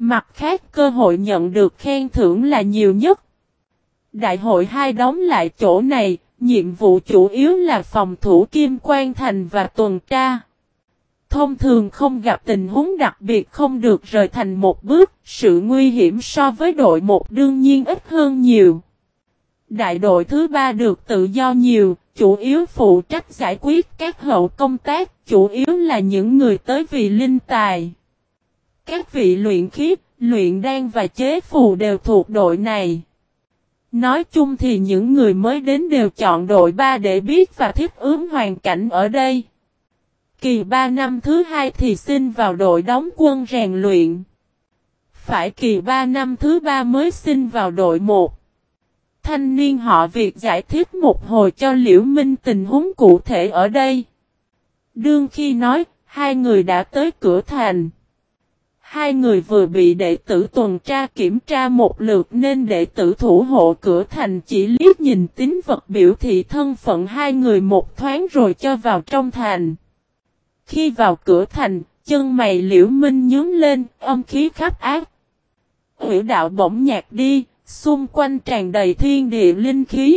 Mặt khác cơ hội nhận được khen thưởng là nhiều nhất. Đại hội 2 đóng lại chỗ này, nhiệm vụ chủ yếu là phòng thủ Kim Quan Thành và tuần tra. Thông thường không gặp tình huống đặc biệt không được rời thành một bước, sự nguy hiểm so với đội 1 đương nhiên ít hơn nhiều. Đại đội thứ 3 được tự do nhiều, chủ yếu phụ trách giải quyết các hậu công tác, chủ yếu là những người tới vì linh tài. Các vị luyện khí, luyện đan và chế phù đều thuộc đội này. Nói chung thì những người mới đến đều chọn đội 3 để biết và thích ứng hoàn cảnh ở đây. Kỳ 3 năm thứ 2 thì xin vào đội đóng quân rèn luyện. Phải kỳ 3 năm thứ 3 mới xin vào đội 1. Thanh niên họ Việt giải thích một hồi cho Liễu Minh tình huống cụ thể ở đây. Đương khi nói, hai người đã tới cửa thành. Hai người vừa bị đệ tử tuần tra kiểm tra một lượt nên đệ tử thủ hộ cửa thành chỉ liếc nhìn tín vật biểu thị thân phận hai người một thoáng rồi cho vào trong thành. Khi vào cửa thành, chân mày Liễu Minh nhướng lên, âm khí khắp ác. Hủy đạo bỗng nhạt đi, xung quanh tràn đầy thiên địa linh khí.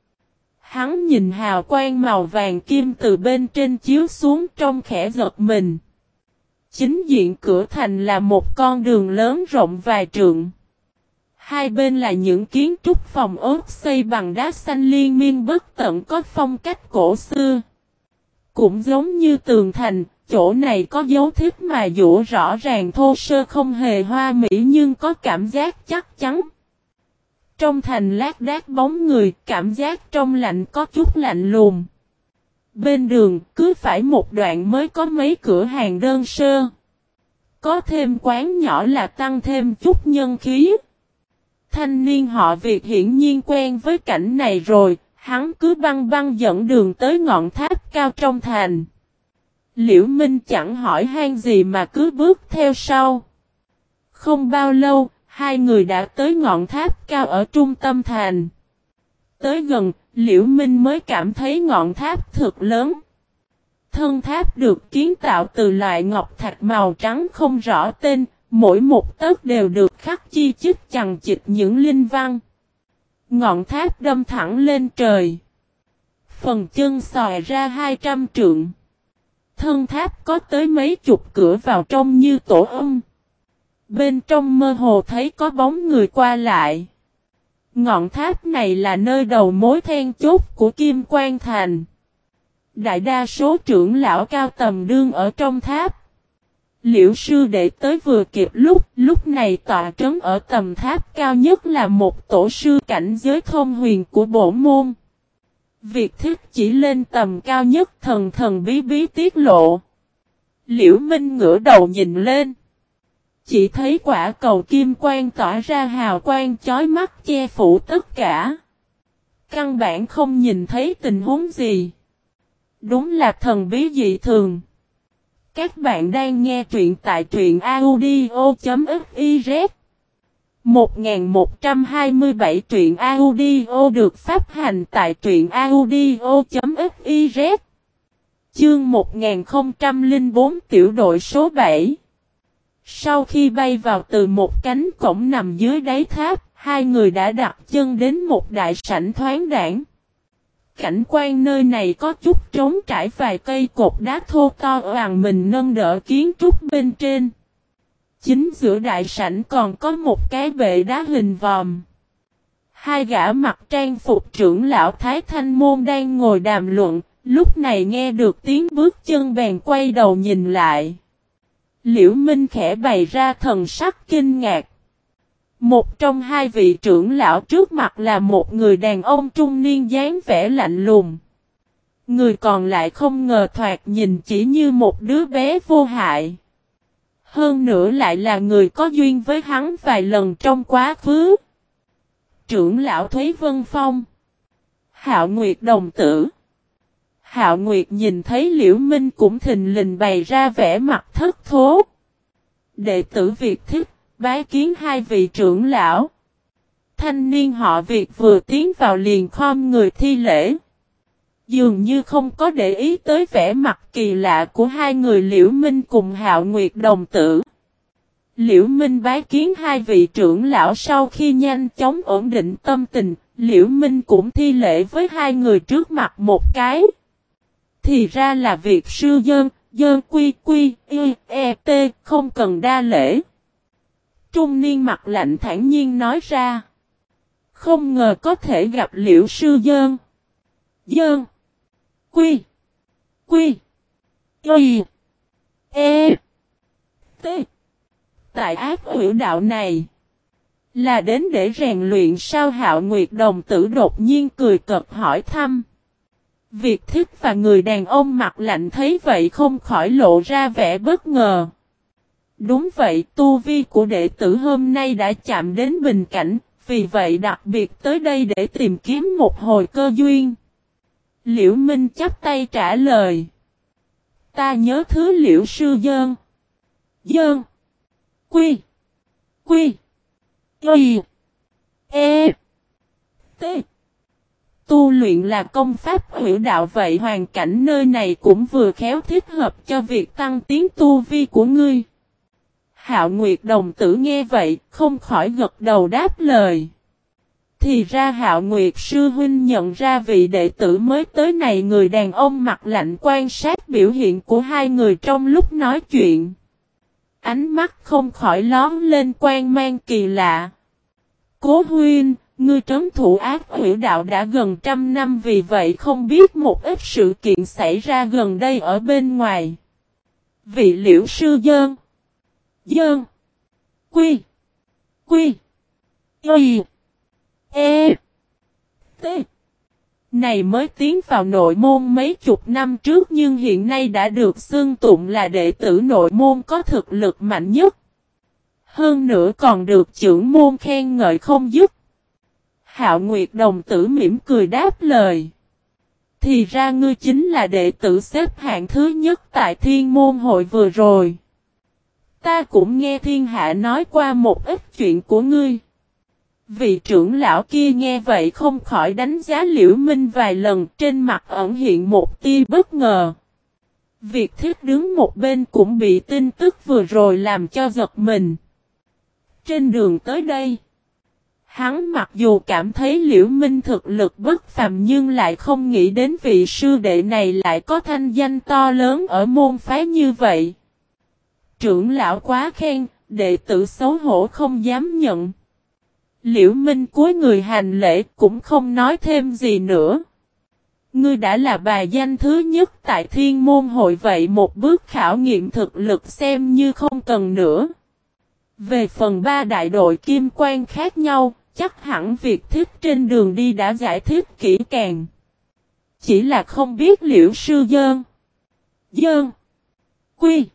Hắn nhìn hào quang màu vàng kim từ bên trên chiếu xuống trong khẽ giật mình. Chính diện cửa thành là một con đường lớn rộng vài trượng. Hai bên là những kiến trúc phòng ốc xây bằng đá xanh liên miên bất tận có phong cách cổ xưa. Cũng giống như tường thành, chỗ này có dấu thiết mà dũa rõ ràng thô sơ không hề hoa mỹ nhưng có cảm giác chắc chắn. Trong thành lác đác bóng người, cảm giác trong lạnh có chút lạnh lùng. Bên đường, cứ phải một đoạn mới có mấy cửa hàng đơn sơ. Có thêm quán nhỏ là tăng thêm chút nhân khí. Thanh niên họ Việt hiển nhiên quen với cảnh này rồi, hắn cứ băng băng dẫn đường tới ngọn tháp cao trong thành. Liễu Minh chẳng hỏi han gì mà cứ bước theo sau. Không bao lâu, hai người đã tới ngọn tháp cao ở trung tâm thành. Tới gần, Liễu Minh mới cảm thấy ngọn tháp thực lớn. Thân tháp được kiến tạo từ loại ngọc thạch màu trắng không rõ tên, mỗi một tấc đều được khắc chi chít chằng chịt những linh văn. Ngọn tháp đâm thẳng lên trời. Phần chân xòe ra 200 trượng. Thân tháp có tới mấy chục cửa vào trong như tổ ong. Bên trong mơ hồ thấy có bóng người qua lại. Ngọn tháp này là nơi đầu mối then chốt của Kim Quan Thành. Đại đa số trưởng lão cao tầm đương ở trong tháp. Liễu sư đệ tới vừa kịp lúc này tọa trấn ở tầm tháp cao nhất là một tổ sư cảnh giới thông huyền của bổn môn. Việc thích chỉ lên tầm cao nhất thần thần bí bí tiết lộ. Liễu Minh ngửa đầu nhìn lên. Chỉ thấy quả cầu kim quang tỏa ra hào quang chói mắt che phủ tất cả. Căn bản không nhìn thấy tình huống gì. Đúng là thần bí dị thường. Các bạn đang nghe truyện tại truyện audio.fiz 1127 truyện audio được phát hành tại truyện audio.fiz Chương 1004 tiểu đội số 7. Sau khi bay vào từ một cánh cổng nằm dưới đáy tháp, hai người đã đặt chân đến một đại sảnh thoáng đãng. Cảnh quan nơi này có chút trống trải vài cây cột đá thô to oàn mình nâng đỡ kiến trúc bên trên. Chính giữa đại sảnh còn có một cái bệ đá hình vòm. Hai gã mặc trang phục trưởng lão Thái Thanh Môn đang ngồi đàm luận, lúc này nghe được tiếng bước chân bèn quay đầu nhìn lại. Liễu Minh khẽ bày ra thần sắc kinh ngạc. Một trong hai vị trưởng lão trước mặt là một người đàn ông trung niên dáng vẻ lạnh lùng. Người còn lại không ngờ thoạt nhìn chỉ như một đứa bé vô hại. Hơn nữa lại là người có duyên với hắn vài lần trong quá khứ. Trưởng lão Thúy Vân Phong. Hạo Nguyệt đồng tử. Hạo Nguyệt nhìn thấy Liễu Minh cũng thình lình bày ra vẻ mặt thất thố. Đệ tử Việt thích, bái kiến hai vị trưởng lão. Thanh niên họ Việt vừa tiến vào liền khom người thi lễ. Dường như không có để ý tới vẻ mặt kỳ lạ của hai người Liễu Minh cùng Hạo Nguyệt đồng tử. Liễu Minh bái kiến hai vị trưởng lão sau khi nhanh chóng ổn định tâm tình, Liễu Minh cũng thi lễ với hai người trước mặt một cái. Thì ra là việc sư dơn quy quy, t, không cần đa lễ. Trung niên mặt lạnh thản nhiên nói ra. Không ngờ có thể gặp Liễu sư dơn quy t. Tại ác hữu đạo này. Là đến để rèn luyện sao? Hạo Nguyệt đồng tử đột nhiên cười cợt hỏi thăm. Việc thích và người đàn ông mặt lạnh thấy vậy không khỏi lộ ra vẻ bất ngờ. Đúng vậy, tu vi của đệ tử hôm nay đã chạm đến bình cảnh, vì vậy đặc biệt tới đây để tìm kiếm một hồi cơ duyên. Liễu Minh chắp tay trả lời. Ta nhớ thứ Liễu sư dơn quy t. Tu luyện là công pháp hủy đạo, vậy hoàn cảnh nơi này cũng vừa khéo thích hợp cho việc tăng tiến tu vi của ngươi. Hạo Nguyệt đồng tử nghe vậy, không khỏi gật đầu đáp lời. Thì ra Hạo Nguyệt sư huynh nhận ra vị đệ tử mới tới này. Người đàn ông mặt lạnh quan sát biểu hiện của hai người trong lúc nói chuyện. Ánh mắt không khỏi lóm lên quang mang kỳ lạ. Cố huynh, ngươi trấn thủ ác hủy đạo đã gần 100 năm, vì vậy không biết một ít sự kiện xảy ra gần đây ở bên ngoài. Vị Liễu sư dơn quy t. Này mới tiến vào nội môn mấy chục năm trước, nhưng hiện nay đã được xưng tụng là đệ tử nội môn có thực lực mạnh nhất. Hơn nữa còn được trưởng môn khen ngợi không dứt. Hạo Nguyệt đồng tử mỉm cười đáp lời. Thì ra ngươi chính là đệ tử xếp hạng thứ nhất tại Thiên Môn hội vừa rồi. Ta cũng nghe thiên hạ nói qua một ít chuyện của ngươi. Vị trưởng lão kia nghe vậy không khỏi đánh giá Liễu Minh vài lần, trên mặt ẩn hiện một tia bất ngờ. Việc thiết đứng một bên cũng bị tin tức vừa rồi làm cho giật mình. Trên đường tới đây, hắn mặc dù cảm thấy Liễu Minh thực lực bất phàm, nhưng lại không nghĩ đến vị sư đệ này lại có thanh danh to lớn ở môn phái như vậy. Trưởng lão quá khen, đệ tử xấu hổ không dám nhận. Liễu Minh cúi người hành lễ cũng không nói thêm gì nữa. Ngươi đã là bài danh thứ nhất tại Thiên Môn hội, vậy một bước khảo nghiệm thực lực xem như không cần nữa. Về phần ba đại đội kim quan khác nhau, chắc hẳn việc thích trên đường đi đã giải thích kỹ càng. Chỉ là không biết Liễu sư dơn quy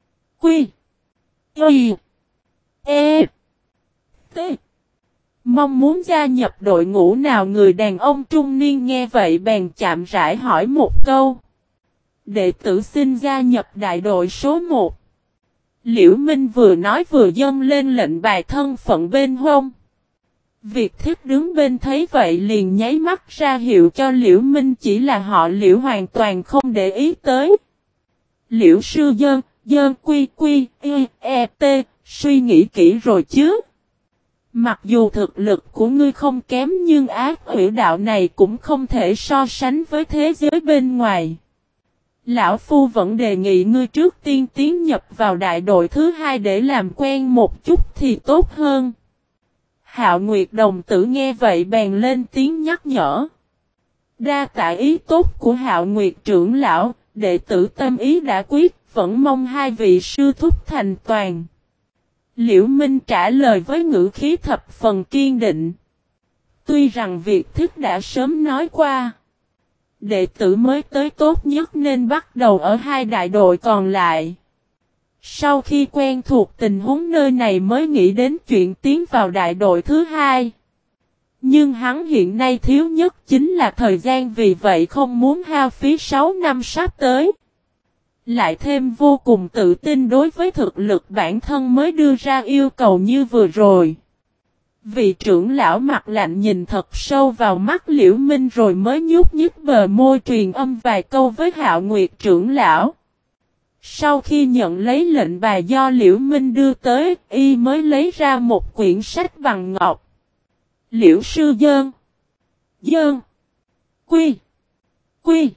t. Mong muốn gia nhập đội ngũ nào? Người đàn ông trung niên nghe vậy bèn chạm rãi hỏi một câu. Đệ tử xin gia nhập đại đội số 1. Liễu Minh vừa nói vừa dâng lên lệnh bài thân phận bên hông. Việc thích đứng bên thấy vậy liền nháy mắt ra hiệu cho Liễu Minh chỉ là họ Liễu, hoàn toàn không để ý tới. Liễu sư dơn quy t, suy nghĩ kỹ rồi chứ. Mặc dù thực lực của ngươi không kém, nhưng ác hủy đạo này cũng không thể so sánh với thế giới bên ngoài. Lão Phu vẫn đề nghị ngươi trước tiên tiến nhập vào đại đội thứ 2 để làm quen một chút thì tốt hơn. Hạo Nguyệt đồng tử nghe vậy bèn lên tiếng nhắc nhở. Đa tạ ý tốt của Hạo Nguyệt trưởng lão, đệ tử tâm ý đã quyết, vẫn mong hai vị sư thúc thành toàn. Liễu Minh trả lời với ngữ khí thập phần kiên định. Tuy rằng việc thích đã sớm nói qua, đệ tử mới tới tốt nhất nên bắt đầu ở hai đại đội còn lại. Sau khi quen thuộc tình huống nơi này mới nghĩ đến chuyện tiến vào đại đội thứ 2. Nhưng hắn hiện nay thiếu nhất chính là thời gian, vì vậy không muốn hao phí 6 năm sắp tới. Lại thêm vô cùng tự tin đối với thực lực bản thân mới đưa ra yêu cầu như vừa rồi. Vị trưởng lão mặt lạnh nhìn thật sâu vào mắt Liễu Minh rồi mới nhúc nhích bờ môi truyền âm vài câu với Hạo Nguyệt trưởng lão. Sau khi nhận lấy lệnh bài do Liễu Minh đưa tới, y mới lấy ra một quyển sách bằng ngọc. Liễu sư dơn. Dơn. Quy. Quy.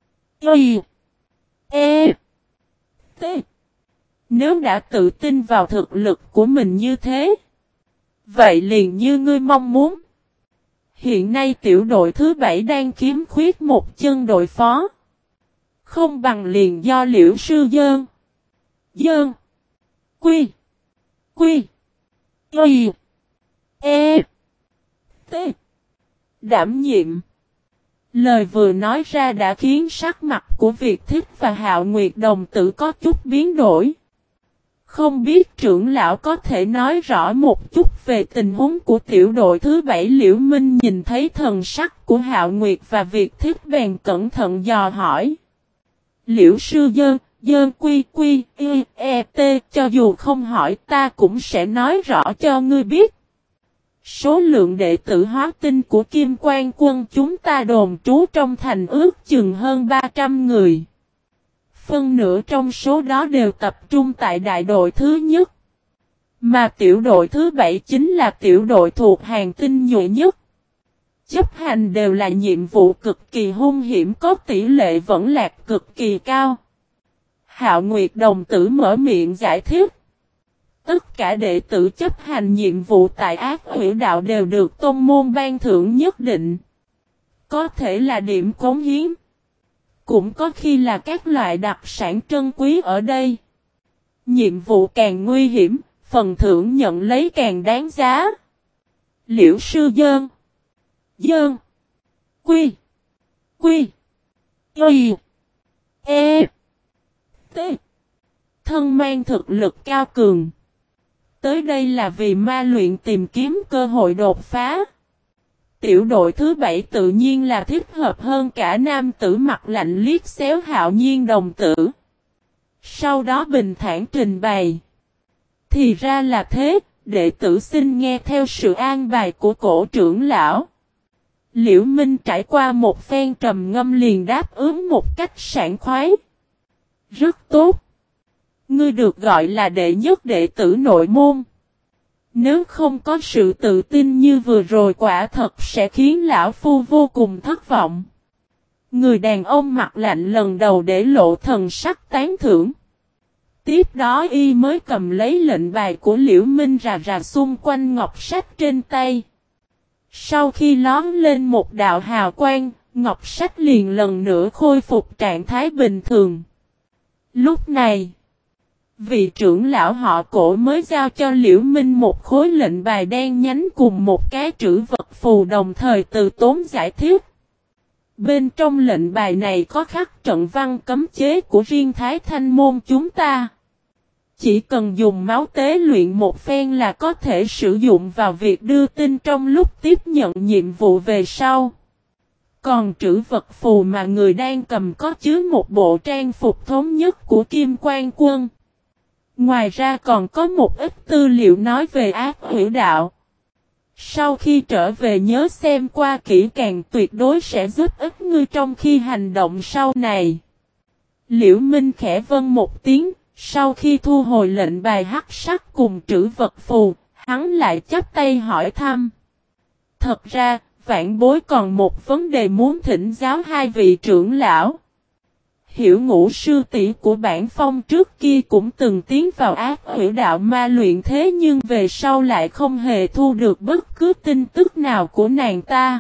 Y. E. T. Nếu đã tự tin vào thực lực của mình như thế, vậy liền như ngươi mong muốn. Hiện nay tiểu đội thứ 7 đang kiếm khuyết một chân đội phó. Không bằng liền do Liễu sư dơn. Dơn. Quy. Quy. Y. E. T. Đảm nhiệm. Lời vừa nói ra đã khiến sắc mặt của Việt Thích và Hạo Nguyệt đồng tử có chút biến đổi. Không biết trưởng lão có thể nói rõ một chút về tình huống của tiểu đội thứ 7. Liễu Minh nhìn thấy thần sắc của Hạo Nguyệt và Việt Thích bèn cẩn thận dò hỏi. Liễu sư dơn, dơn quy quy, y, e, t, cho dù không hỏi ta cũng sẽ nói rõ cho ngươi biết. Số lượng đệ tử hóa tinh của Kim Quan quân chúng ta đồn trú trong thành ước chừng hơn 300 người. Phân nửa trong số đó đều tập trung tại đại đội thứ nhất. Mà tiểu đội thứ 7 chính là tiểu đội thuộc hàng tinh nhuệ nhất. Chấp hành đều là nhiệm vụ cực kỳ hung hiểm, có tỷ lệ vẫn lạc cực kỳ cao. Hạo Nguyệt đồng tử mở miệng giải thích. Tất cả đệ tử chấp hành nhiệm vụ tại Ác Hủy Đạo đều được tôn môn ban thưởng nhất định. Có thể là điểm cống hiến. Cũng có khi là các loại đặc sản trân quý ở đây. Nhiệm vụ càng nguy hiểm, phần thưởng nhận lấy càng đáng giá. Liễu sư dơn. Dơn. Quy. Quy. Y. E. T. Thân mang thực lực cao cường. Tới đây là vì ma luyện tìm kiếm cơ hội đột phá. Tiểu đội thứ 7 tự nhiên là thích hợp hơn cả. Nam tử mặt lạnh liếc xéo Hạo Nhiên đồng tử. Sau đó bình thản trình bày. Thì ra là thế, đệ tử xin nghe theo sự an bài của cổ trưởng lão. Liễu Minh trải qua một phen trầm ngâm liền đáp ứng một cách sảng khoái. Rất tốt. Ngươi được gọi là đệ nhất đệ tử nội môn. Nếu không có sự tự tin như vừa rồi quả thật sẽ khiến lão phu vô cùng thất vọng. Người đàn ông mặt lạnh lần đầu để lộ thần sắc tán thưởng. Tiếp đó y mới cầm lấy lệnh bài của Liễu Minh rà xung quanh ngọc sách trên tay. Sau khi lóm lên một đạo hào quang, ngọc sách liền lần nữa khôi phục trạng thái bình thường. Lúc này, vị trưởng lão họ Cổ mới giao cho Liễu Minh một khối lệnh bài đen nhánh cùng một cái trữ vật phù, đồng thời từ tốn giải thích. Bên trong lệnh bài này có khắc trận văn cấm chế của riêng Thái Thanh môn chúng ta. Chỉ cần dùng máu tế luyện một phen là có thể sử dụng vào việc đưa tin trong lúc tiếp nhận nhiệm vụ về sau. Còn trữ vật phù mà người đang cầm có chứa một bộ trang phục thống nhất của Kim Quan quân. Ngoài ra còn có một ít tư liệu nói về Ác Hủy Đạo. Sau khi trở về nhớ xem qua kỹ càng, tuyệt đối sẽ giúp ích ngươi trong khi hành động sau này. Liễu Minh khẽ vâng một tiếng, sau khi thu hồi lệnh bài hắc sắc cùng trữ vật phù, hắn lại chắp tay hỏi thăm. Thật ra, vạn bối còn một vấn đề muốn thỉnh giáo hai vị trưởng lão. Hiểu Ngũ sư tỷ của bản phong trước kia cũng từng tiến vào Ác Hủy Đạo ma luyện, thế nhưng về sau lại không hề thu được bất cứ tin tức nào của nàng ta.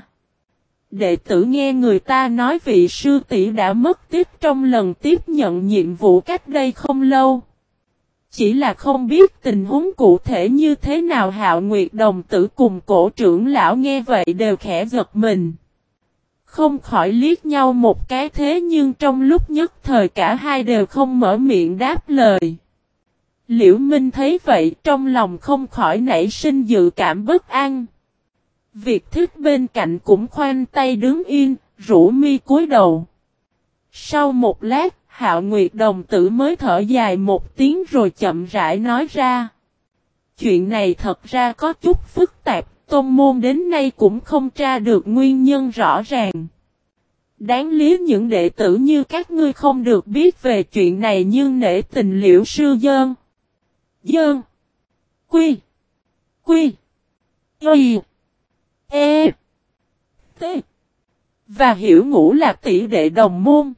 Đệ tử nghe người ta nói vị sư tỷ đã mất tích trong lần tiếp nhận nhiệm vụ cách đây không lâu. Chỉ là không biết tình huống cụ thể như thế nào. Hạo Nguyệt đồng tử cùng cổ trưởng lão nghe vậy đều khẽ giật mình. Không khỏi liếc nhau một cái, thế nhưng trong lúc nhất thời cả hai đều không mở miệng đáp lời. Liễu Minh thấy vậy trong lòng không khỏi nảy sinh dự cảm bất an. Việc Thích bên cạnh cũng khoanh tay đứng yên, rũ mi cúi đầu. Sau một lát, Hạo Nguyệt đồng tử mới thở dài một tiếng rồi chậm rãi nói ra. Chuyện này thật ra có chút phức tạp, tôn môn đến nay cũng không tra được nguyên nhân rõ ràng. Đáng lý những đệ tử như các ngươi không được biết về chuyện này nhưng nể tình Liễu sư Dơn. Dơn. Quy. Quy. Y. E. T. Và Hiểu Ngũ là tỷ đệ đồng môn.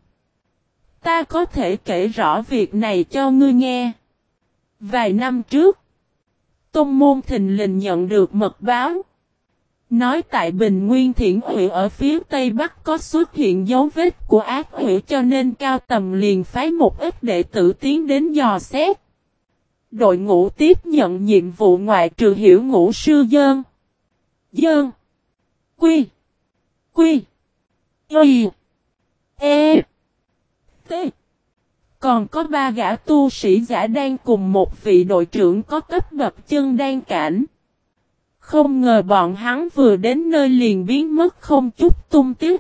Ta có thể kể rõ việc này cho ngươi nghe. Vài năm trước, Tôn môn thình lình nhận được mật báo. Nói tại Bình Nguyên Thiển Ủy ở phía Tây Bắc có xuất hiện dấu vết của ác ủy cho nên Cao Tầm liền phái một ít đệ tử tiến đến dò xét. Đội ngũ tiếp nhận nhiệm vụ ngoại trừ Hiểu Ngũ sư Dơn. Dơn. Quy. Quy. Y. E. T. Còn có 3 gã tu sĩ giả đang cùng một vị đội trưởng có cấp bậc chân đan cảnh. Không ngờ bọn hắn vừa đến nơi liền biến mất không chút tung tích.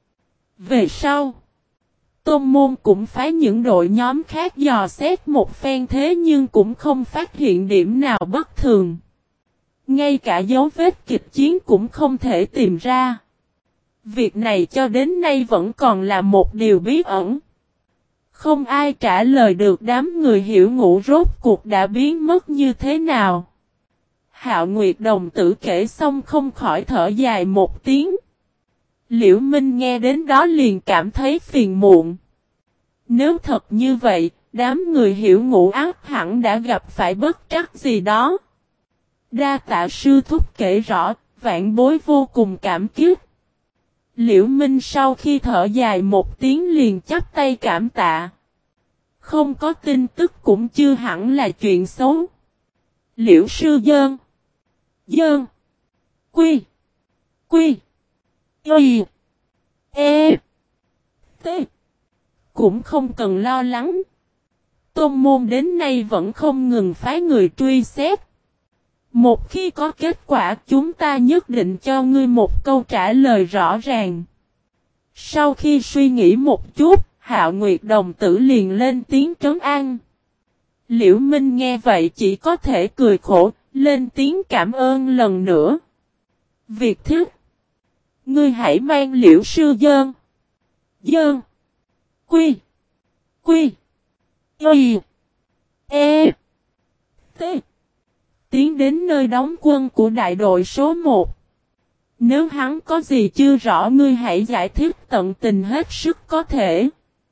Về sau, Tôn môn cũng phái những đội nhóm khác dò xét một phen thế nhưng cũng không phát hiện điểm nào bất thường. Ngay cả dấu vết kịch chiến cũng không thể tìm ra. Việc này cho đến nay vẫn còn là một điều bí ẩn. Không ai trả lời được đám người Hiểu Ngũ rốt cuộc đã biến mất như thế nào. Hạo Nguyệt đồng tử kể xong không khỏi thở dài một tiếng. Liễu Minh nghe đến đó liền cảm thấy phiền muộn. Nếu thật như vậy, đám người Hiểu Ngũ ác hẳn đã gặp phải bất trắc gì đó. Đa tạ sư thúc kể rõ, vạn bối vô cùng cảm kích. Liễu Minh sau khi thở dài một tiếng liền chắp tay cảm tạ. Không có tin tức cũng chưa hẳn là chuyện xấu. Liễu sư Dơn. Dơn. Quy. Quy. Y. E. T. Cũng không cần lo lắng. Tôn môn đến nay vẫn không ngừng phái người truy xét. Một khi có kết quả chúng ta nhất định cho ngươi một câu trả lời rõ ràng. Sau khi suy nghĩ một chút, Hạo Nguyệt đồng tử liền lên tiếng trấn an. Liễu Minh nghe vậy chỉ có thể cười khổ, lên tiếng cảm ơn lần nữa. Việc thứ, ngươi hãy mang Liễu sư Dơn. Dơn. Quy. Quy. Y. E. T. Tiến đến nơi đóng quân của đại đội số 1. Nếu hắn có gì chưa rõ ngươi hãy giải thích tận tình hết sức có thể.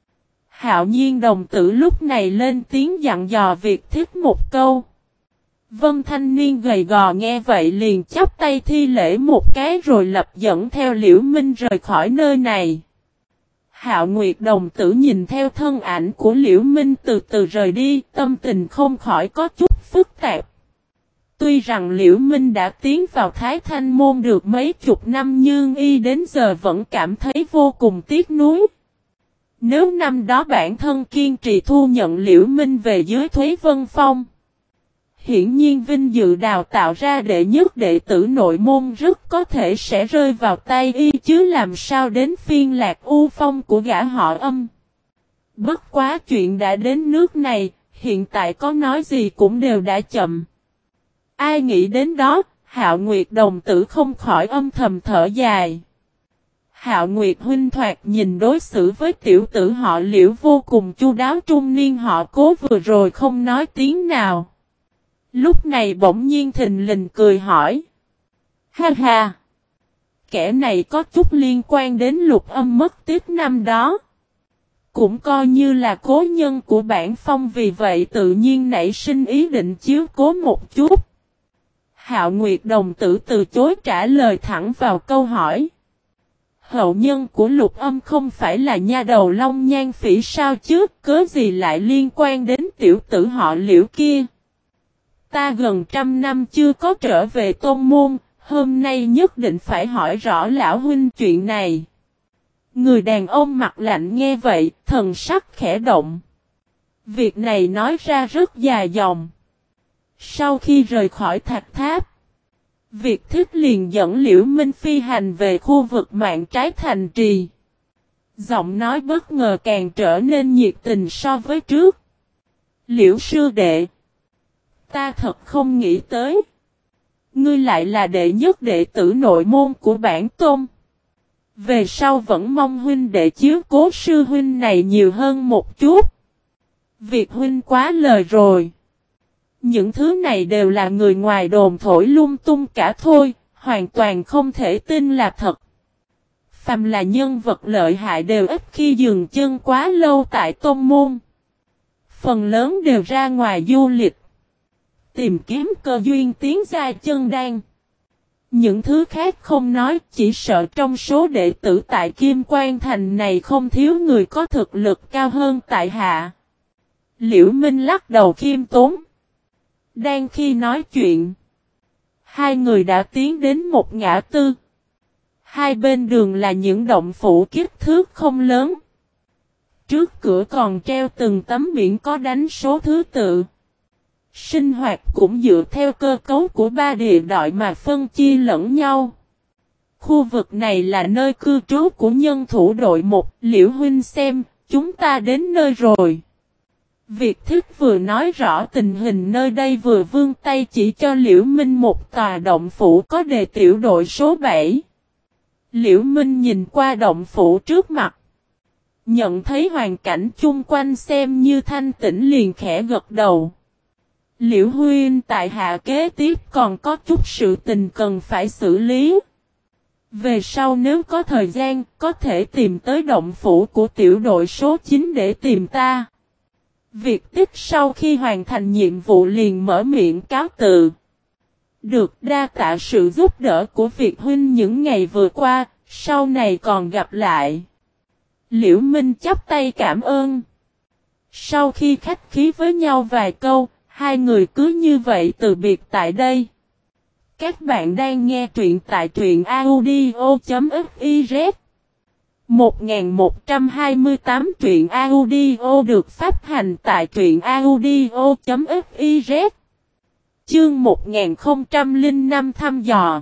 Hạo Nhiên đồng tử lúc này lên tiếng dặn dò việc thích một câu. Vân thanh niên gầy gò nghe vậy liền chắp tay thi lễ một cái rồi lập dẫn theo Liễu Minh rời khỏi nơi này. Hạo Nguyệt đồng tử nhìn theo thân ảnh của Liễu Minh từ từ rời đi, tâm tình không khỏi có chút phức tạp. Tuy rằng Liễu Minh đã tiến vào Thái Thanh môn được mấy chục năm nhưng y đến giờ vẫn cảm thấy vô cùng tiếc nuối. Nếu năm đó bản thân kiên trì thu nhận Liễu Minh về dưới Thúy Vân Phong, hiển nhiên vinh dự đào tạo ra đệ nhất đệ tử nội môn rất có thể sẽ rơi vào tay y chứ làm sao đến phiên Lạc U Phong của gã họ Âm. Bất quá chuyện đã đến nước này, hiện tại có nói gì cũng đều đã chậm. Ai nghĩ đến đó, Hạo Nguyệt đồng tử không khỏi âm thầm thở dài. Hạo Nguyệt huynh thoạt nhìn đối xử với tiểu tử họ Liễu vô cùng chu đáo, trung niên họ Cố vừa rồi không nói tiếng nào. Lúc này bỗng nhiên thình lình cười hỏi. Ha ha! Kẻ này có chút liên quan đến Lục Âm mất tích năm đó. Cũng coi như là cố nhân của bản phong, vì vậy tự nhiên nảy sinh ý định chiếu cố một chút. Hạo Nguyệt đồng tử từ chối trả lời thẳng vào câu hỏi. Hậu nhân của Lục Âm không phải là nha đầu Long Nhan Phỉ sao chứ, cớ gì lại liên quan đến tiểu tử họ Liễu kia. Ta gần 100 năm chưa có trở về tôn môn, hôm nay nhất định phải hỏi rõ lão huynh chuyện này. Người đàn ông mặt lạnh nghe vậy, thần sắc khẽ động. Việc này nói ra rất dài dòng. Sau khi rời khỏi thạch tháp, Việt Thích liền dẫn Liễu Minh phi hành về khu vực mạn trái thành trì. Giọng nói bất ngờ càng trở nên nhiệt tình so với trước. Liễu sư đệ, ta thật không nghĩ tới. Ngươi lại là đệ nhất đệ tử nội môn của bản tôn. Về sau vẫn mong huynh đệ chiếu cố sư huynh này nhiều hơn một chút. Việc huynh quá lời rồi. Những thứ này đều là người ngoài đồn thổi lung tung cả thôi, hoàn toàn không thể tin là thật. Phàm là nhân vật lợi hại đều ít khi dừng chân quá lâu tại tôn môn. Phần lớn đều ra ngoài du lịch, tìm kiếm cơ duyên tiến gia chân đan. Những thứ khác không nói, chỉ sợ trong số đệ tử tại Kim Quan Thành này không thiếu người có thực lực cao hơn tại hạ. Liễu Minh lắc đầu khiêm tốn. Đang khi nói chuyện, hai người đã tiến đến một ngã tư. Hai bên đường là những động phủ kích thước không lớn. Trước cửa còn treo từng tấm biển có đánh số thứ tự. Sinh hoạt cũng dựa theo cơ cấu của ba địa đội mà phân chia lẫn nhau. Khu vực này là nơi cư trú của nhân thủ đội 1, Liễu huynh xem, chúng ta đến nơi rồi. Việt Thích vừa nói rõ tình hình nơi đây vừa vươn tay chỉ cho Liễu Minh một tòa động phủ có đề tiểu đội số 7. Liễu Minh nhìn qua động phủ trước mặt. Nhận thấy hoàn cảnh chung quanh xem như thanh tĩnh liền khẽ gật đầu. Liễu huynh tại hạ kế tiếp còn có chút sự tình cần phải xử lý. Về sau nếu có thời gian có thể tìm tới động phủ của tiểu đội số 9 để tìm ta. Việt Tích sau khi hoàn thành nhiệm vụ liền mở miệng cáo từ. Được đa tạ sự giúp đỡ của Việt huynh những ngày vừa qua, sau này còn gặp lại. Liễu Minh chắp tay cảm ơn. Sau khi khách khí với nhau vài câu, hai người cứ như vậy từ biệt tại đây. Các bạn đang nghe truyện tại truyện audio.fiz 1128 truyện audio được phát hành tại truyện audio.fiz. Chương 1005 thăm dò.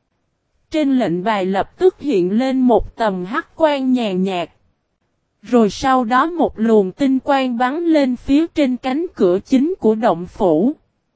Trên lệnh bài lập tức hiện lên một tầm hắc quang nhàn nhạt. Rồi sau đó một luồng tinh quang bắn lên phía trên cánh cửa chính của động phủ.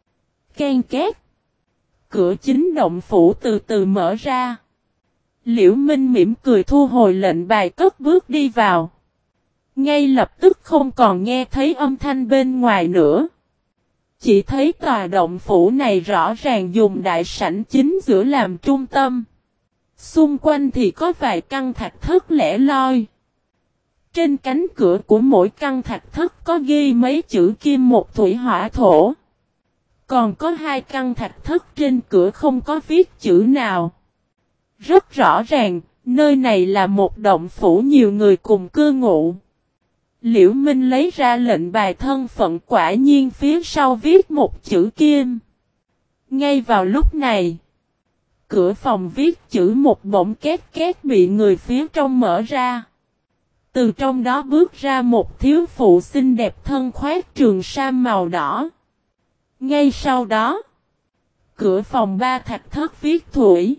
Ken két. Cửa chính động phủ từ từ mở ra. Liễu Minh mỉm cười thu hồi lệnh bài cất bước đi vào. Ngay lập tức không còn nghe thấy âm thanh bên ngoài nữa. Chỉ thấy tòa động phủ này rõ ràng dùng đại sảnh chính giữa làm trung tâm. Xung quanh thì có vài căn thạch thất lẻ loi. Trên cánh cửa của mỗi căn thạch thất có ghi mấy chữ kim một thủy hỏa thổ. Còn có hai căn thạch thất trên cửa không có viết chữ nào. Rất rõ ràng, nơi này là một động phủ nhiều người cùng cư ngụ. Liễu Minh lấy ra lệnh bài thân phận, quả nhiên phía sau viết một chữ kim. Ngay vào lúc này, cửa phòng viết chữ một bỗng két két bị người phía trong mở ra. Từ trong đó bước ra một thiếu phụ xinh đẹp thân khoác trường sam màu đỏ. Ngay sau đó, cửa phòng ba thạch thất viết thủy,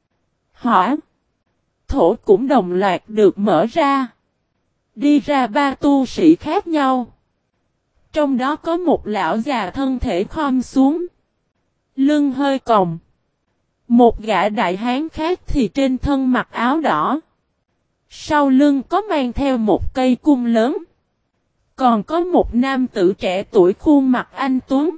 hỏa, thổ cũng đồng loạt được mở ra. Đi ra ba tu sĩ khác nhau. Trong đó có một lão già thân thể khom xuống, lưng hơi còng. Một gã đại hán khác thì trên thân mặc áo đỏ. Sau lưng có mang theo một cây cung lớn. Còn có một nam tử trẻ tuổi khuôn mặt anh tuấn.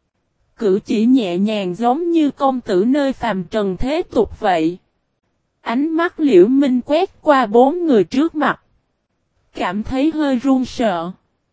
Cử chỉ nhẹ nhàng giống như công tử nơi phàm trần thế tục vậy. Ánh mắt Liễu Minh quét qua bốn người trước mặt. Cảm thấy hơi run sợ.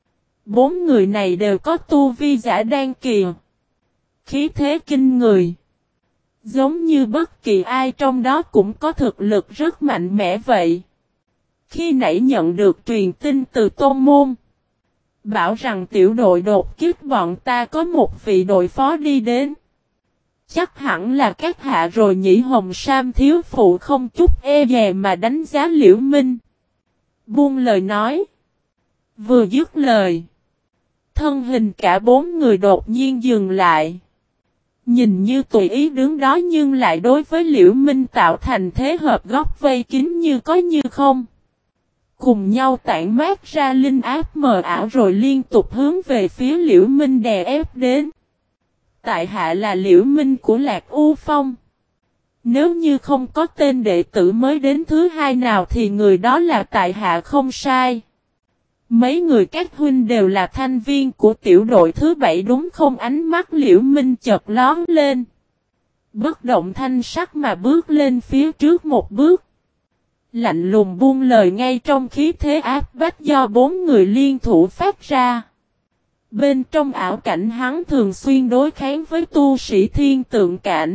Bốn người này đều có tu vi giả đan kỳ. Khí thế kinh người. Giống như bất kỳ ai trong đó cũng có thực lực rất mạnh mẽ vậy. Khi nãy nhận được truyền tin từ Tôn Môn. Bảo rằng tiểu đội đột kích bọn ta có một vị đội phó đi đến. Chắc hẳn là các hạ rồi nhỉ. Hồng Sam thiếu phụ không chút e dè mà đánh giá Liễu Minh. Buông lời nói. Vừa dứt lời. Thân hình cả bốn người đột nhiên dừng lại. Nhìn như tùy ý đứng đó nhưng lại đối với Liễu Minh tạo thành thế hợp góc vây kín như có như không. Cùng nhau tản mát ra linh áp mờ ảo rồi liên tục hướng về phía Liễu Minh đè ép đến. Tại hạ là Liễu Minh của Lạc U Phong. Nếu như không có tên đệ tử mới đến thứ hai nào thì người đó là tại hạ không sai. Mấy người các huynh đều là thành viên của tiểu đội thứ 7 đúng không? Ánh mắt Liễu Minh chợt lóe lên. Bất động thanh sắc mà bước lên phía trước một bước. Lạnh lùng buông lời ngay trong khí thế áp bách do 4 người liên thủ phát ra. Bên trong ảo cảnh hắn thường xuyên đối kháng với tu sĩ thiên tượng cảnh.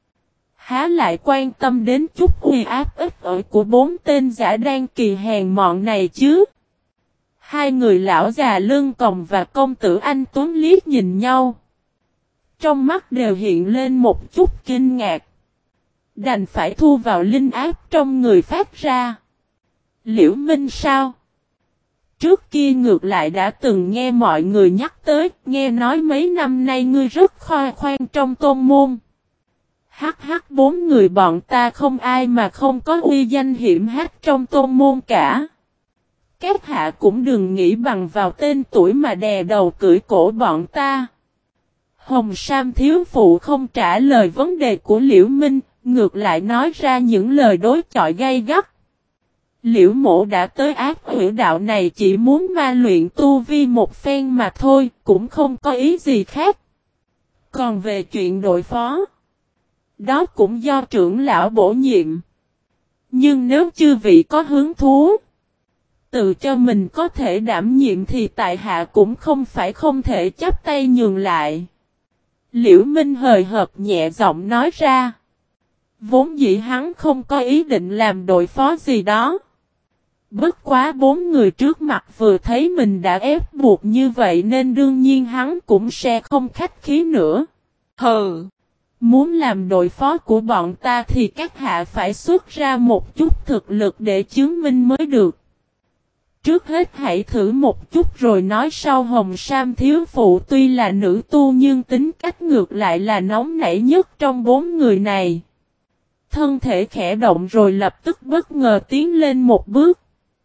Há lại quan tâm đến chút uy áp ít ỏi của 4 tên giả đan kỳ hèn mọn này chứ. Hai người lão già lưng còng và công tử anh Tuấn liếc nhìn nhau. Trong mắt đều hiện lên một chút kinh ngạc. Đành phải thu vào linh áp trong người phát ra. Liễu Minh sao? Trước kia ngược lại đã từng nghe mọi người nhắc tới, nghe nói mấy năm nay ngươi rất khoe khoang trong tôn môn. Hắc 4 người bọn ta không ai mà không có uy danh hiển hách trong tôn môn cả. Các hạ cũng đừng nghĩ bằng vào tên tuổi mà đè đầu cưỡi cổ bọn ta. Hồng Sam thiếu phụ không trả lời vấn đề của Liễu Minh, ngược lại nói ra những lời đối chọi gay gắt. Liễu Mộ đã tới ác hủy đạo này chỉ muốn ma luyện tu vi một phen mà thôi, cũng không có ý gì khác. Còn về chuyện đội phó, đó cũng do trưởng lão bổ nhiệm. Nhưng nếu chư vị có hứng thú, tự cho mình có thể đảm nhiệm thì tại hạ cũng không phải không thể chắp tay nhường lại. Liễu Minh hời hợt nhẹ giọng nói ra. Vốn dĩ hắn không có ý định làm đội phó gì đó. Bất quá 4 người trước mặt vừa thấy mình đã ép buộc như vậy nên đương nhiên hắn cũng sẽ không khách khí nữa. Hừ! Muốn làm đội phó của bọn ta thì các hạ phải xuất ra một chút thực lực để chứng minh mới được. Trước hết hãy thử một chút rồi nói sau. Hồng Sam thiếu phụ tuy là nữ tu nhưng tính cách ngược lại là nóng nảy nhất trong 4 người này. Thân thể khẽ động rồi lập tức bất ngờ tiến lên một bước.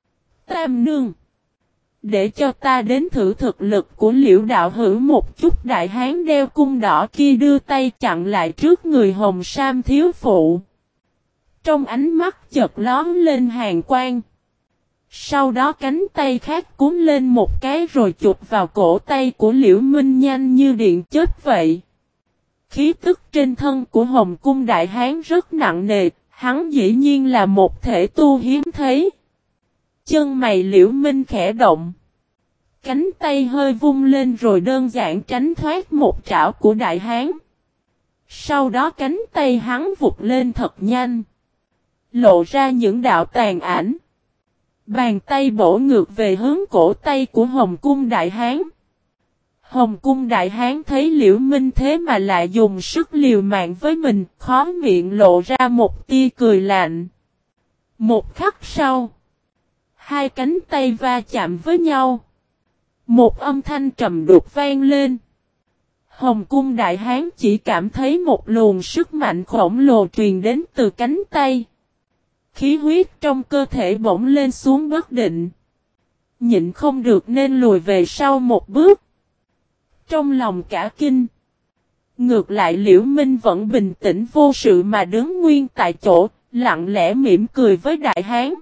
Tam nương! Để cho ta đến thử thực lực của Liễu đạo hữu một chút. Đại hán đeo cung đỏ kia đưa tay chặn lại trước người Hồng Sam thiếu phụ. Trong ánh mắt chợt lóe lên hàn quang. Sau đó cánh tay khác cuốn lên một cái rồi chụp vào cổ tay của Liễu Minh nhanh như điện chớp vậy. Khí tức trên thân của Hồng Cung Đại Hán rất nặng nề, hắn dĩ nhiên là một thể tu hiếm thấy. Chân mày Liễu Minh khẽ động. Cánh tay hơi vung lên rồi đơn giản tránh thoát một trảo của Đại Hán. Sau đó cánh tay hắn vụt lên thật nhanh. Lộ ra những đạo tàn ảnh. Bàn tay bổ ngược về hướng cổ tay của Hồng Cung Đại Hán. Hồng Cung Đại Hán thấy Liễu Minh thế mà lại dùng sức liều mạng với mình, khóe miệng lộ ra một tia cười lạnh. Một khắc sau, hai cánh tay va chạm với nhau. Một âm thanh trầm đục vang lên. Hồng Cung Đại Hán chỉ cảm thấy một luồng sức mạnh khổng lồ truyền đến từ cánh tay. Khí huyết trong cơ thể bỗng lên xuống bất định. Nhịn không được nên lùi về sau một bước. Trong lòng cả kinh. Ngược lại Liễu Minh vẫn bình tĩnh vô sự mà đứng nguyên tại chỗ, lặng lẽ mỉm cười với Đại Hán.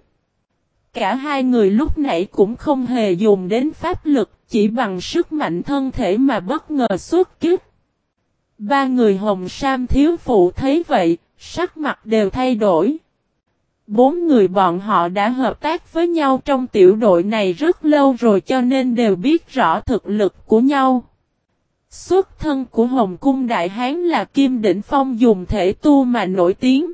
Cả hai người lúc nãy cũng không hề dùng đến pháp lực, chỉ bằng sức mạnh thân thể mà bất ngờ xuất kích. 3 người Hồng Sam thiếu phụ thấy vậy, sắc mặt đều thay đổi. 4 người bọn họ đã hợp tác với nhau trong tiểu đội này rất lâu rồi cho nên đều biết rõ thực lực của nhau. Xuất thân của Hồng Cung Đại Hán là Kim Đỉnh Phong dùng thể tu mà nổi tiếng.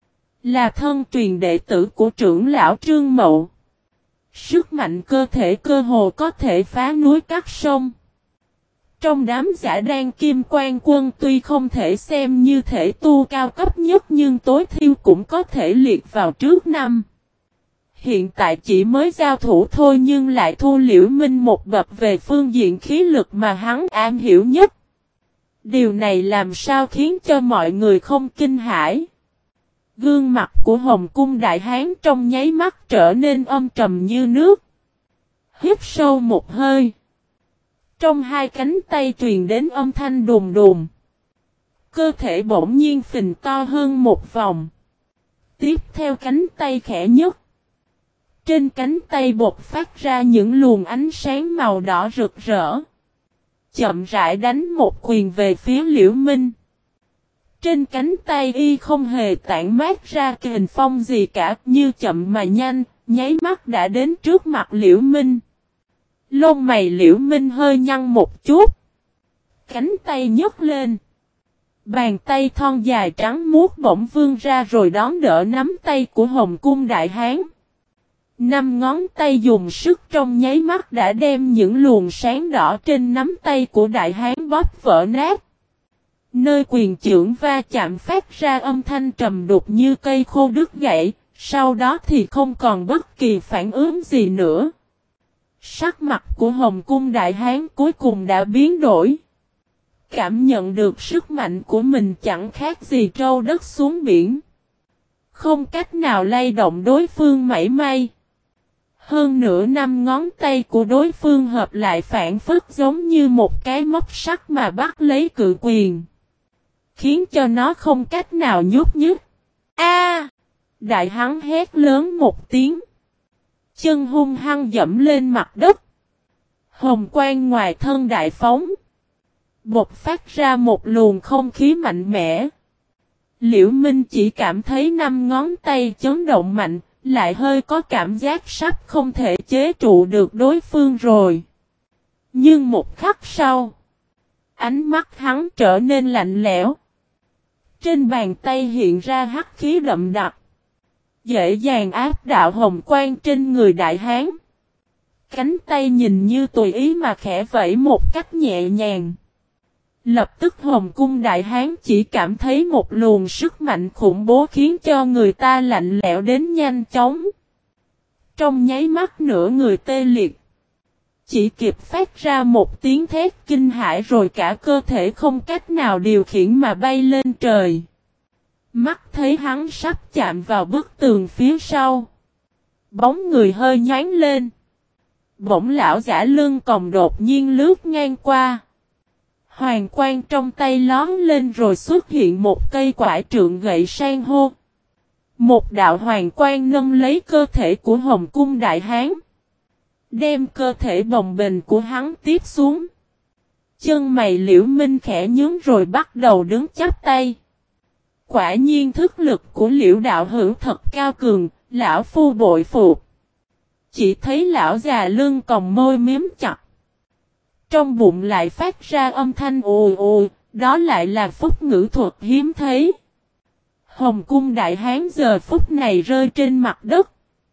Là thân truyền đệ tử của trưởng lão Trương Mậu. Sức mạnh cơ thể cơ hồ có thể phá núi cắt sông. Trong đám giả đan kim quan quân tuy không thể xem như thể tu cao cấp nhất nhưng tối thiểu cũng có thể liệt vào trước năm. Hiện tại chỉ mới giao thủ thôi nhưng lại thua Liễu Minh một bậc về phương diện khí lực mà hắn am hiểu nhất. Điều này làm sao khiến cho mọi người không kinh hãi. Gương mặt của Hồng Cung Đại Hán trong nháy mắt trở nên âm trầm như nước. Hít sâu một hơi. Trong hai cánh tay truyền đến âm thanh đùng đùng. Cơ thể bỗng nhiên phình to hơn một vòng. Tiếp theo cánh tay khẽ nhấc. Trên cánh tay bột phát ra những luồng ánh sáng màu đỏ rực rỡ. Chậm rãi đánh một quyền về phía Liễu Minh. Trên cánh tay y không hề tản mát ra kình phong gì cả, như chậm mà nhanh, nháy mắt đã đến trước mặt Liễu Minh. Lông mày Liễu Minh hơi nhăn một chút. Cánh tay nhấc lên. Bàn tay thon dài trắng muốt bỗng vươn ra rồi đón đỡ nắm tay của Hồng Cung Đại Hán. 5 ngón tay dùng sức trong nháy mắt đã đem những luồng sáng đỏ trên nắm tay của Đại Hán bóp vỡ nát. Nơi quyền chưởng va chạm phát ra âm thanh trầm đục như cây khô đứt gãy, sau đó thì không còn bất kỳ phản ứng gì nữa. Sắc mặt của Hồng Cung Đại Hán cuối cùng đã biến đổi. Cảm nhận được sức mạnh của mình chẳng khác gì trâu đất xuống biển. Không cách nào lay động đối phương mảy may. Hơn nữa 5 ngón tay của đối phương hợp lại phản phất giống như một cái móc sắt mà bắt lấy cự quyền. Khiến cho nó không cách nào nhúc nhích. A! Đại Hán hét lớn một tiếng. Chân hung hăng dẫm lên mặt đất. Hồng quang ngoài thân đại phóng. Bột phát ra một luồng không khí mạnh mẽ. Liễu Minh chỉ cảm thấy 5 ngón tay chấn động mạnh, lại hơi có cảm giác sắp không thể chế trụ được đối phương rồi. Nhưng một khắc sau, ánh mắt hắn trở nên lạnh lẽo. Trên bàn tay hiện ra hắc khí đậm đặc. Dễ dàng áp đạo hồng quang trên người Đại Hán. Cánh tay nhìn như tùy ý mà khẽ vẫy một cách nhẹ nhàng. Lập tức Hồng Cung Đại Hán chỉ cảm thấy một luồng sức mạnh khủng bố khiến cho người ta lạnh lẽo đến nhanh chóng. Trong nháy mắt nửa người tê liệt. Chỉ kịp phát ra một tiếng thét kinh hãi rồi cả cơ thể không cách nào điều khiển mà bay lên trời. Mắt thấy hắn sắp chạm vào bức tường phía sau. Bóng người hơi nhoáng lên. Bỗng lão giả lưng còng đột nhiên lướt ngang qua. Hoàng quang trong tay lón lên rồi xuất hiện một cây quải trượng gậy san hô. Một đạo hoàng quang nâng lấy cơ thể của Hồng Cung Đại Hán. Đem cơ thể bồng bềnh của hắn tiếp xuống. Chân mày Liễu Minh khẽ nhướng rồi bắt đầu đứng chắp tay. Quả nhiên thức lực của Liễu đạo hữu thật cao cường, lão phu bội phục. Chỉ thấy lão già lưng còng môi miếm chặt. Trong bụng lại phát ra âm thanh ù ù, đó lại là phúc ngữ thuật hiếm thấy. Hồng Cung Đại Hán giờ phút này rơi trên mặt đất.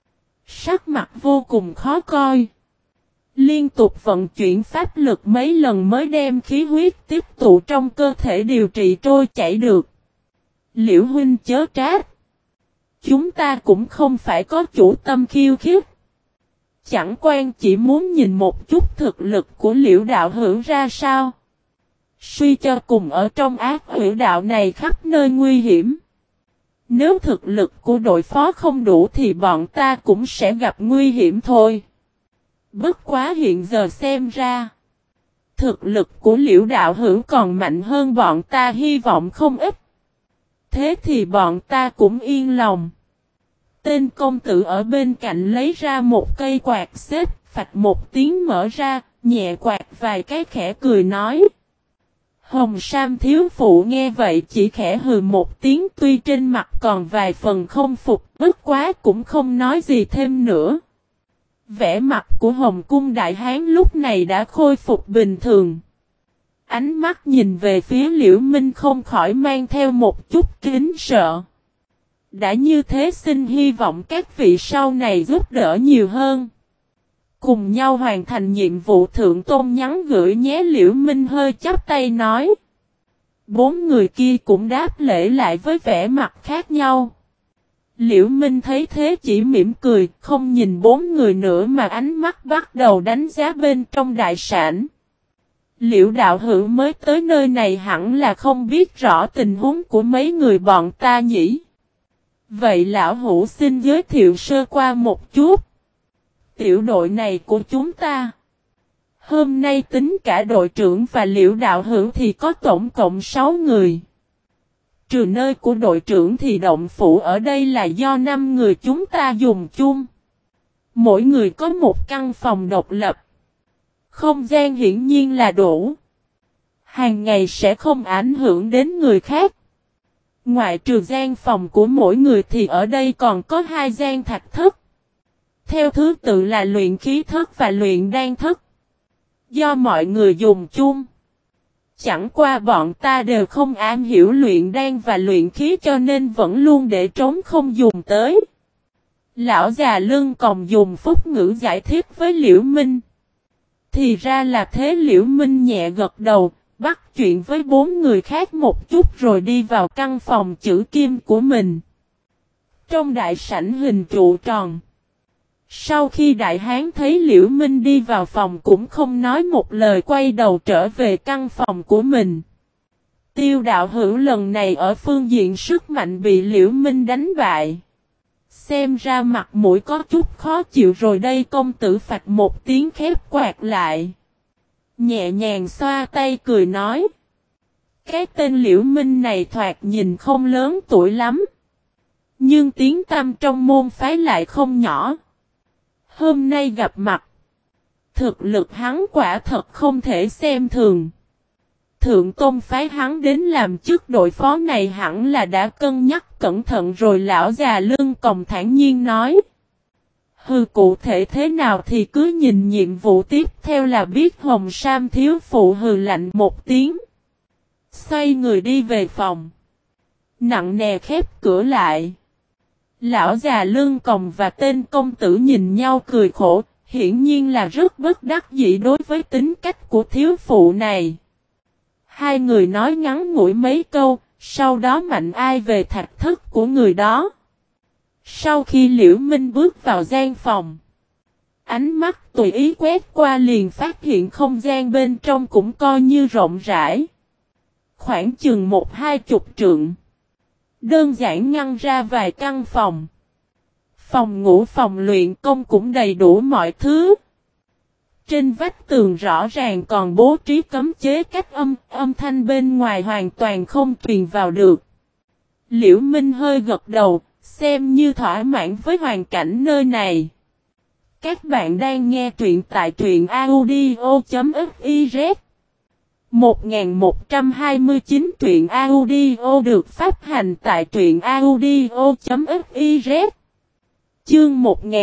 Sắc mặt vô cùng khó coi. Liên tục vận chuyển pháp lực mấy lần mới đem khí huyết tiếp tụ trong cơ thể điều trị trôi chảy được. Liễu huynh chớ trách. Chúng ta cũng không phải có chủ tâm khiêu khích. Chẳng quan chỉ muốn nhìn một chút thực lực của Liễu đạo hữu ra sao. Suy cho cùng ở trong ác hữu đạo này khắp nơi nguy hiểm. Nếu thực lực của đội phó không đủ thì bọn ta cũng sẽ gặp nguy hiểm thôi. Bất quá hiện giờ xem ra. Thực lực của Liễu đạo hữu còn mạnh hơn bọn ta hy vọng không ít. Thế thì bọn ta cũng yên lòng. Tên công tử ở bên cạnh lấy ra một cây quạt xếp, phạch một tiếng mở ra, nhẹ quạt vài cái khẽ cười nói. Hồng Sam thiếu phụ nghe vậy chỉ khẽ hừ một tiếng tuy trên mặt còn vài phần không phục, bất quá cũng không nói gì thêm nữa. Vẻ mặt của Hồng Cung Đại Hán lúc này đã khôi phục bình thường. Ánh mắt nhìn về phía Liễu Minh không khỏi mang theo một chút kính sợ. Đã như thế xin hy vọng các vị sau này giúp đỡ nhiều hơn. Cùng nhau hoàn thành nhiệm vụ thượng tôn nhắn gửi nhé. Liễu Minh hơi chắp tay nói. 4 người kia cũng đáp lễ lại với vẻ mặt khác nhau. Liễu Minh thấy thế chỉ mỉm cười, không nhìn 4 người nữa mà ánh mắt bắt đầu đánh giá bên trong đại sảnh. Liễu đạo hữu mới tới nơi này hẳn là không biết rõ tình huống của mấy người bọn ta nhỉ. Vậy lão hữu xin giới thiệu sơ qua một chút. Tiểu đội này của chúng ta. Hôm nay tính cả đội trưởng và Liễu đạo hữu thì có tổng cộng 6 người. trừ nơi của đội trưởng thì động phủ ở đây là do 5 người chúng ta dùng chung. Mỗi người có một căn phòng độc lập. Không gian hiển nhiên là đủ. Hàng ngày sẽ không ảnh hưởng đến người khác. Ngoại trừ gian phòng của mỗi người thì ở đây còn có 2 gian thạch thất. Theo thứ tự là luyện khí thất và luyện đan thất. Do mọi người dùng chung. Chẳng qua bọn ta đều không am hiểu luyện đan và luyện khí cho nên vẫn luôn để trống không dùng tới. Lão già lưng còng dùng phúc ngữ giải thích với Liễu Minh. Thì ra là thế. Liễu Minh nhẹ gật đầu, bắt chuyện với 4 người khác một chút rồi đi vào căn phòng chữ kim của mình. Trong đại sảnh hình trụ tròn. Sau khi đại hán thấy Liễu Minh đi vào phòng cũng không nói một lời quay đầu trở về căn phòng của mình. Tiêu đạo hữu lần này ở phương diện sức mạnh bị Liễu Minh đánh bại. Xem ra mặt mũi có chút khó chịu rồi đây. Công tử phạch một tiếng khép quạt lại. Nhẹ nhàng xoa tay cười nói. Cái tên Liễu Minh này thoạt nhìn không lớn tuổi lắm. Nhưng tiếng tăm trong môn phái lại không nhỏ. Hôm nay gặp mặt. Thực lực hắn quả thật không thể xem thường. Thượng tôn phái hắn đến làm chức đội phó này hẳn là đã cân nhắc cẩn thận rồi. Lão già lưng còng thản nhiên nói. Hừ, cụ thể thế nào thì cứ nhìn nhiệm vụ tiếp theo là biết. Hồng Sam thiếu phụ hừ lạnh một tiếng. Xoay người đi về phòng. Nặng nề khép cửa lại. Lão già lưng còng và tên công tử nhìn nhau cười khổ. Hiển nhiên là rất bất đắc dĩ đối với tính cách của thiếu phụ này. Hai người nói ngắn ngủi mấy câu. Sau đó mạnh ai về thạch thất của người đó. Sau khi Liễu Minh bước vào gian phòng. Ánh mắt tùy ý quét qua liền phát hiện không gian bên trong cũng coi như rộng rãi. Khoảng chừng 1-20 trượng. Đơn giản ngăn ra vài căn phòng. Phòng ngủ phòng luyện công cũng đầy đủ mọi thứ. Trên vách tường rõ ràng còn bố trí cấm chế cách âm thanh bên ngoài hoàn toàn không truyền vào được. Liễu Minh hơi gật đầu, xem như thỏa mãn với hoàn cảnh nơi này. Các bạn đang nghe truyện tại truyện audio.fiz 1129 truyện audio được phát hành tại truyện audio.fiz. Chương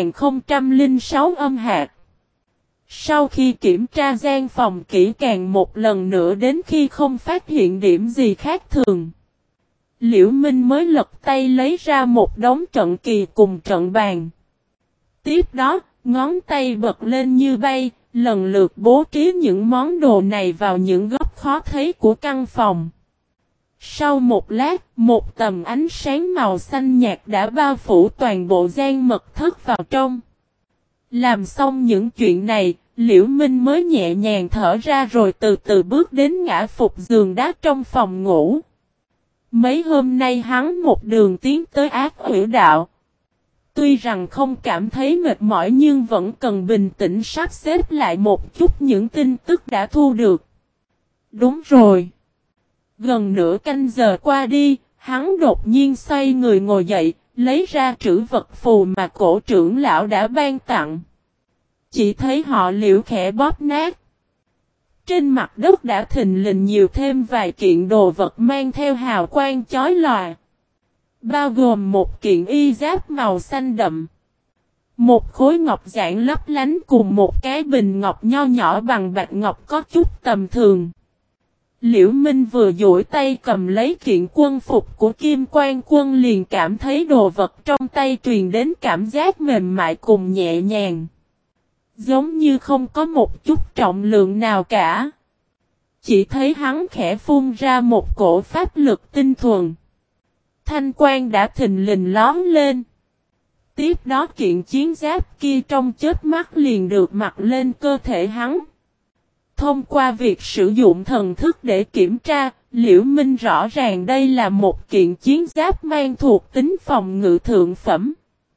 1006 âm hạt. Sau khi kiểm tra gian phòng kỹ càng một lần nữa đến khi không phát hiện điểm gì khác thường. Liễu Minh mới lật tay lấy ra một đống trận kỳ cùng trận bàn. Tiếp đó, ngón tay bật lên như bay, lần lượt bố trí những món đồ này vào những góc khó thấy của căn phòng. Sau một lát, một tầm ánh sáng màu xanh nhạt đã bao phủ toàn bộ gian mật thất vào trong. Làm xong những chuyện này, Liễu Minh mới nhẹ nhàng thở ra rồi từ từ bước đến ngã phục giường đá trong phòng ngủ. Mấy hôm nay hắn một đường tiến tới Ác Hủy Đạo. Tuy rằng không cảm thấy mệt mỏi nhưng vẫn cần bình tĩnh sắp xếp lại một chút những tin tức đã thu được. Đúng rồi. Gần nửa canh giờ qua đi, hắn đột nhiên xoay người ngồi dậy, lấy ra trữ vật phù mà cổ trưởng lão đã ban tặng. Chỉ thấy họ Liễu khẽ bóp nát. Trên mặt đất đã thình lình nhiều thêm vài kiện đồ vật mang theo hào quang chói lòa. Bao gồm một kiện y giáp màu xanh đậm. Một khối ngọc giản lấp lánh cùng một cái bình ngọc nho nhỏ bằng bạch ngọc có chút tầm thường. Liễu Minh vừa duỗi tay cầm lấy kiện quân phục của Kim Quan Quân liền cảm thấy đồ vật trong tay truyền đến cảm giác mềm mại cùng nhẹ nhàng. Giống như không có một chút trọng lượng nào cả. Chỉ thấy hắn khẽ phun ra một cổ pháp lực tinh thuần. Thanh quang đã thình lình lóm lên. Tiếp đó kiện chiến giáp kia trong chớp mắt liền được mặc lên cơ thể hắn. Thông qua việc sử dụng thần thức để kiểm tra, Liễu Minh rõ ràng đây là một kiện chiến giáp mang thuộc tính phòng ngự thượng phẩm.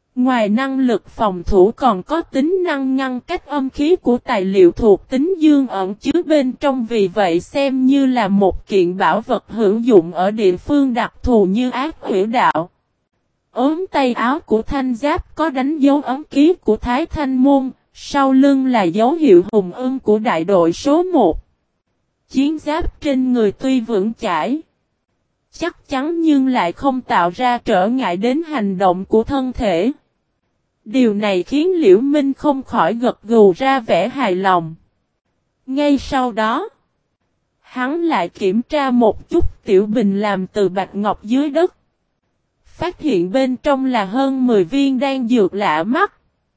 Ngoài năng lực phòng thủ còn có tính năng ngăn cách âm khí của tài liệu thuộc tính dương ẩn chứa bên trong, vì vậy xem như là một kiện bảo vật hữu dụng ở địa phương đặc thù như Ác Huyễn Đạo. Ốm tay áo của thanh giáp có đánh dấu ấn ký của Thái Thanh Môn, sau lưng là dấu hiệu hùng ưng của đại đội số 1. Chiến giáp trên người tuy vững chãi, chắc chắn nhưng lại không tạo ra trở ngại đến hành động của thân thể. Điều này khiến Liễu Minh không khỏi gật gù ra vẻ hài lòng. Ngay sau đó, hắn lại kiểm tra một chút tiểu bình làm từ bạch ngọc dưới đất. Phát hiện bên trong là hơn 10 viên đan dược lạ mắt.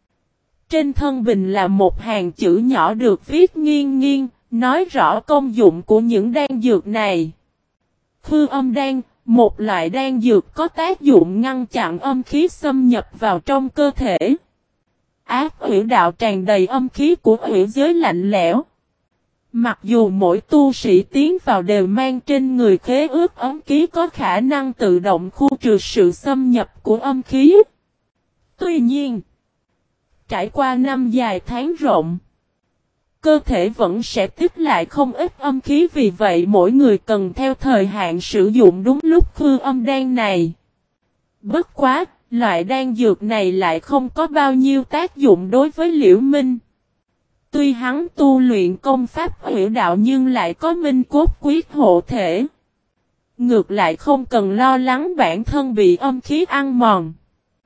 Trên thân bình là một hàng chữ nhỏ được viết nghiêng nghiêng, nói rõ công dụng của những đan dược này. Khư âm đan, một loại đan dược có tác dụng ngăn chặn âm khí xâm nhập vào trong cơ thể. Ác Huyễn Đạo tràn đầy âm khí của huyễn giới lạnh lẽo. Mặc dù mỗi tu sĩ tiến vào đều mang trên người khế ước ấm ký có khả năng tự động khu trừ sự xâm nhập của âm khí. Tuy nhiên, trải qua năm dài tháng rộng, cơ thể vẫn sẽ tích lại không ít âm khí, vì vậy mỗi người cần theo thời hạn sử dụng đúng lúc khư âm đan này. Bất quá, loại đan dược này lại không có bao nhiêu tác dụng đối với Liễu Minh. Tuy hắn tu luyện công pháp huyễn đạo nhưng lại có minh cốt quyết hộ thể. Ngược lại không cần lo lắng bản thân bị âm khí ăn mòn.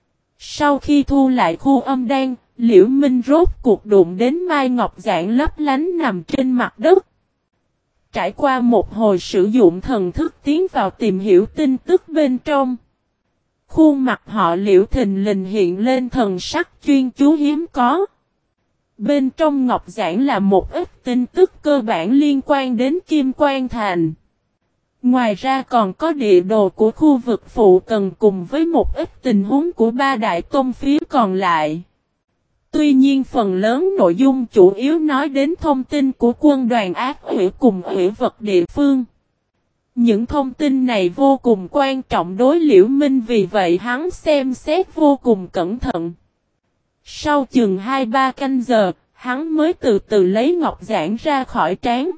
Sau khi thu lại khu âm đan, Liễu Minh rốt cuộc đụng đến mai ngọc giản lấp lánh nằm trên mặt đất. Trải qua một hồi sử dụng thần thức tiến vào tìm hiểu tin tức bên trong, khuôn mặt họ Liễu thình lình hiện lên thần sắc chuyên chú hiếm có. Bên trong ngọc giản là một ít tin tức cơ bản liên quan đến Kim Quan Thành. Ngoài ra còn có địa đồ của khu vực phụ cận cùng với một ít tình huống của ba đại tôn phía còn lại. Tuy nhiên phần lớn nội dung chủ yếu nói đến thông tin của quân đoàn ác huyễn cùng huyễn vật địa phương. Những thông tin này vô cùng quan trọng đối Liễu Minh, vì vậy hắn xem xét vô cùng cẩn thận. Sau chừng 2-3 canh giờ, hắn mới từ từ lấy ngọc giản ra khỏi trán.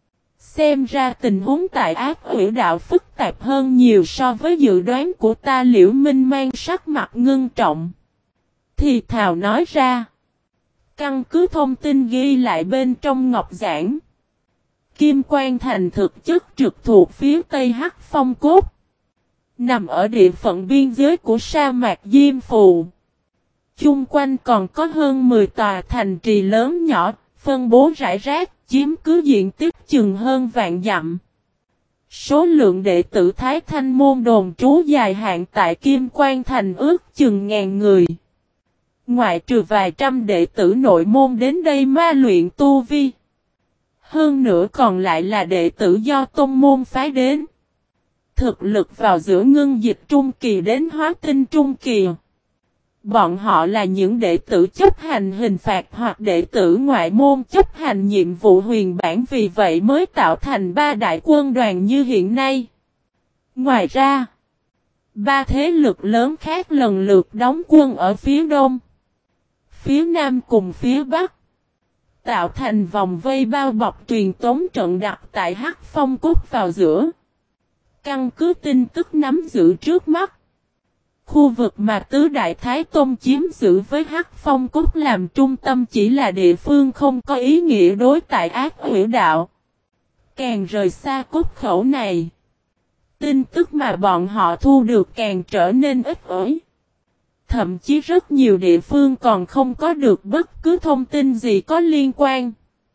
Xem ra tình huống tại Ác Huyễn Đạo phức tạp hơn nhiều so với dự đoán của ta. Liễu Minh mang sắc mặt ngưng trọng, thì thào nói ra. Căn cứ thông tin ghi lại bên trong ngọc giản, Kim Quan Thành thực chất trực thuộc phía tây Hắc Phong Cốt, nằm ở địa phận biên giới của sa mạc Diêm Phù. Chung quanh còn có hơn 10 tòa thành trì lớn nhỏ, phân bố rải rác, chiếm cứ diện tích chừng hơn vạn dặm. Số lượng đệ tử Thái Thanh Môn đồn trú dài hạn tại Kim Quan Thành ước chừng 1000 người. Ngoại trừ vài trăm đệ tử nội môn đến đây ma luyện tu vi, hơn nữa còn lại là đệ tử do tôn môn phái đến. Thực lực vào giữa ngưng dịch trung kỳ đến hóa tinh trung kỳ. Bọn họ là những đệ tử chấp hành hình phạt hoặc đệ tử ngoại môn chấp hành nhiệm vụ huyền bản, vì vậy mới tạo thành ba đại quân đoàn như hiện nay. Ngoài ra, ba thế lực lớn khác lần lượt đóng quân ở phía đông, phía nam cùng phía bắc, tạo thành vòng vây bao bọc truyền tống trận đặt tại Hắc Phong Cốt vào giữa. Căn cứ tin tức nắm giữ trước mắt, khu vực mà Tứ Đại Thái Tôn chiếm giữ với Hắc Phong Cốt làm trung tâm chỉ là địa phương không có ý nghĩa đối tại Ác Huyễn Đạo. Càng rời xa cốt khẩu này, tin tức mà bọn họ thu được càng trở nên ít ỏi. Thậm chí rất nhiều địa phương còn không có được bất cứ thông tin gì có liên quan.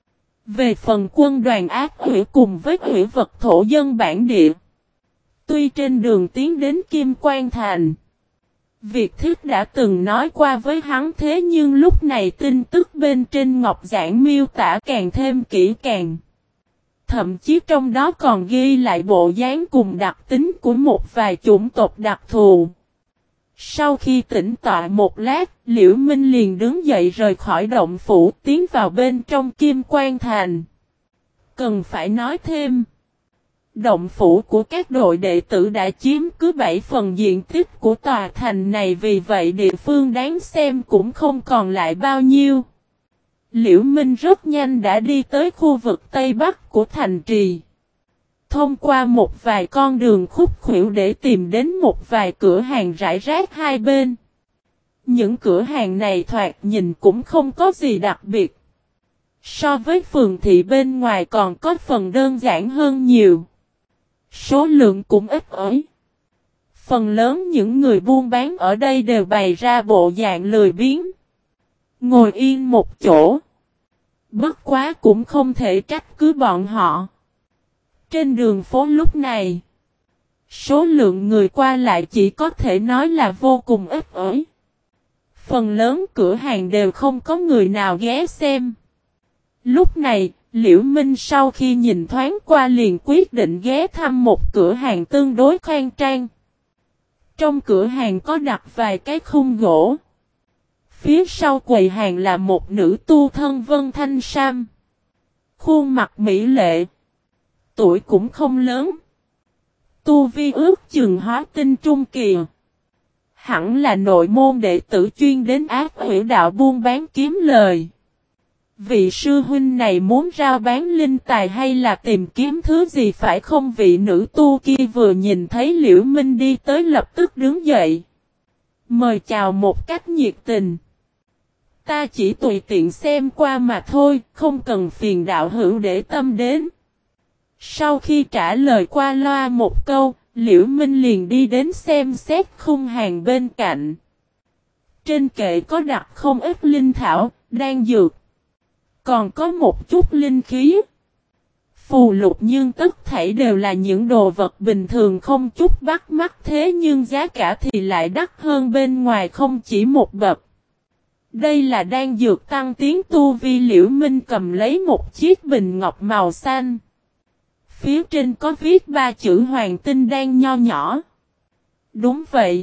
Về phần quân đoàn ác huyễn cùng với huyễn vật thổ dân bản địa, tuy trên đường tiến đến Kim Quan Thành, Việt Thiết đã từng nói qua với hắn, thế nhưng lúc này tin tức bên trên ngọc giản miêu tả càng thêm kỹ càng. Thậm chí trong đó còn ghi lại bộ dáng cùng đặc tính của một vài chủng tộc đặc thù. Sau khi tĩnh tọa một lát, Liễu Minh liền đứng dậy rời khỏi động phủ tiến vào bên trong Kim Quan Thành. Cần phải nói thêm, Động phủ của các đội đệ tử đã chiếm cứ 7 phần diện tích của tòa thành này, vì vậy địa phương đáng xem cũng không còn lại bao nhiêu. Liễu Minh rất nhanh đã đi tới khu vực Tây Bắc của thành trì. Thông qua một vài con đường khúc khuỷu để tìm đến một vài cửa hàng rải rác hai bên. Những cửa hàng này thoạt nhìn cũng không có gì đặc biệt. So với phường thị bên ngoài còn có phần đơn giản hơn nhiều. Số lượng cũng ít ỏi. Phần lớn những người buôn bán ở đây đều bày ra bộ dạng lười biếng, ngồi yên một chỗ. Bất quá cũng không thể trách cứ bọn họ. Trên đường phố lúc này, số lượng người qua lại chỉ có thể nói là vô cùng ít ỏi. Phần lớn cửa hàng đều không có người nào ghé xem. Lúc này, Liễu Minh sau khi nhìn thoáng qua liền quyết định ghé thăm một cửa hàng tương đối khang trang. Trong cửa hàng có đặt vài cái khung gỗ. Phía sau quầy hàng là một nữ tu thân vân thanh sam. Khuôn mặt mỹ lệ. Tuổi cũng không lớn. Tu vi ước chừng hóa tinh trung kỳ. Hẳn là nội môn đệ tử chuyên đến Ác Hủy đạo buôn bán kiếm lời. Vị sư huynh này muốn rao bán linh tài hay là tìm kiếm thứ gì phải không? Vị nữ tu kia vừa nhìn thấy Liễu Minh đi tới lập tức đứng dậy. Mời chào một cách nhiệt tình. Ta chỉ tùy tiện xem qua mà thôi, không cần phiền đạo hữu để tâm đến. Sau khi trả lời qua loa một câu, Liễu Minh liền đi đến xem xét khung hàng bên cạnh. Trên kệ có đặt không ít linh thảo, đan dược. Còn có một chút linh khí. Phù lục, nhưng tất thảy đều là những đồ vật bình thường không chút bắt mắt, thế nhưng giá cả thì lại đắt hơn bên ngoài không chỉ một bậc. Đây là đan dược tăng tiến tu vi. Liễu Minh cầm lấy một chiếc bình ngọc màu xanh. Phía trên có viết 3 chữ hoàng tinh đan nho nhỏ. Đúng vậy.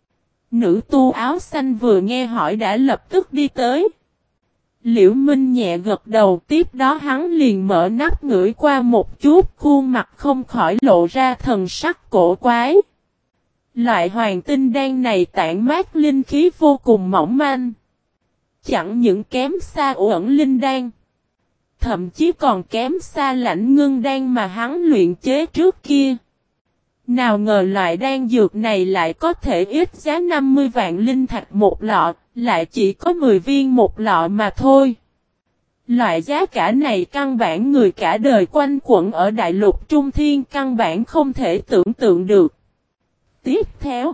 Nữ tu áo xanh vừa nghe hỏi đã lập tức đi tới. Liễu Minh nhẹ gật đầu, tiếp đó hắn liền mở nắp ngửi qua một chút, khuôn mặt không khỏi lộ ra thần sắc cổ quái. Loại hoàng tinh đan này tản mát linh khí vô cùng mỏng manh. Chẳng những kém xa uẩn linh đan, thậm chí còn kém xa lãnh ngưng đan mà hắn luyện chế trước kia. Nào ngờ loại đan dược này lại có thể ít giá 50 vạn linh thạch một lọ, lại chỉ có 10 viên một lọ mà thôi. Loại giá cả này căn bản người cả đời quanh quẩn ở đại lục Trung Thiên căn bản không thể tưởng tượng được. Tiếp theo,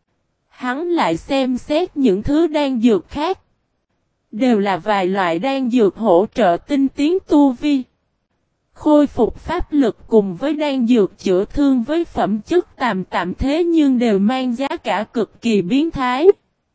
hắn lại xem xét những thứ đan dược khác. Đều là vài loại đan dược hỗ trợ tinh tiến tu vi, khôi phục pháp lực cùng với đan dược chữa thương với phẩm chất tạm tạm, thế nhưng đều mang giá cả cực kỳ biến thái.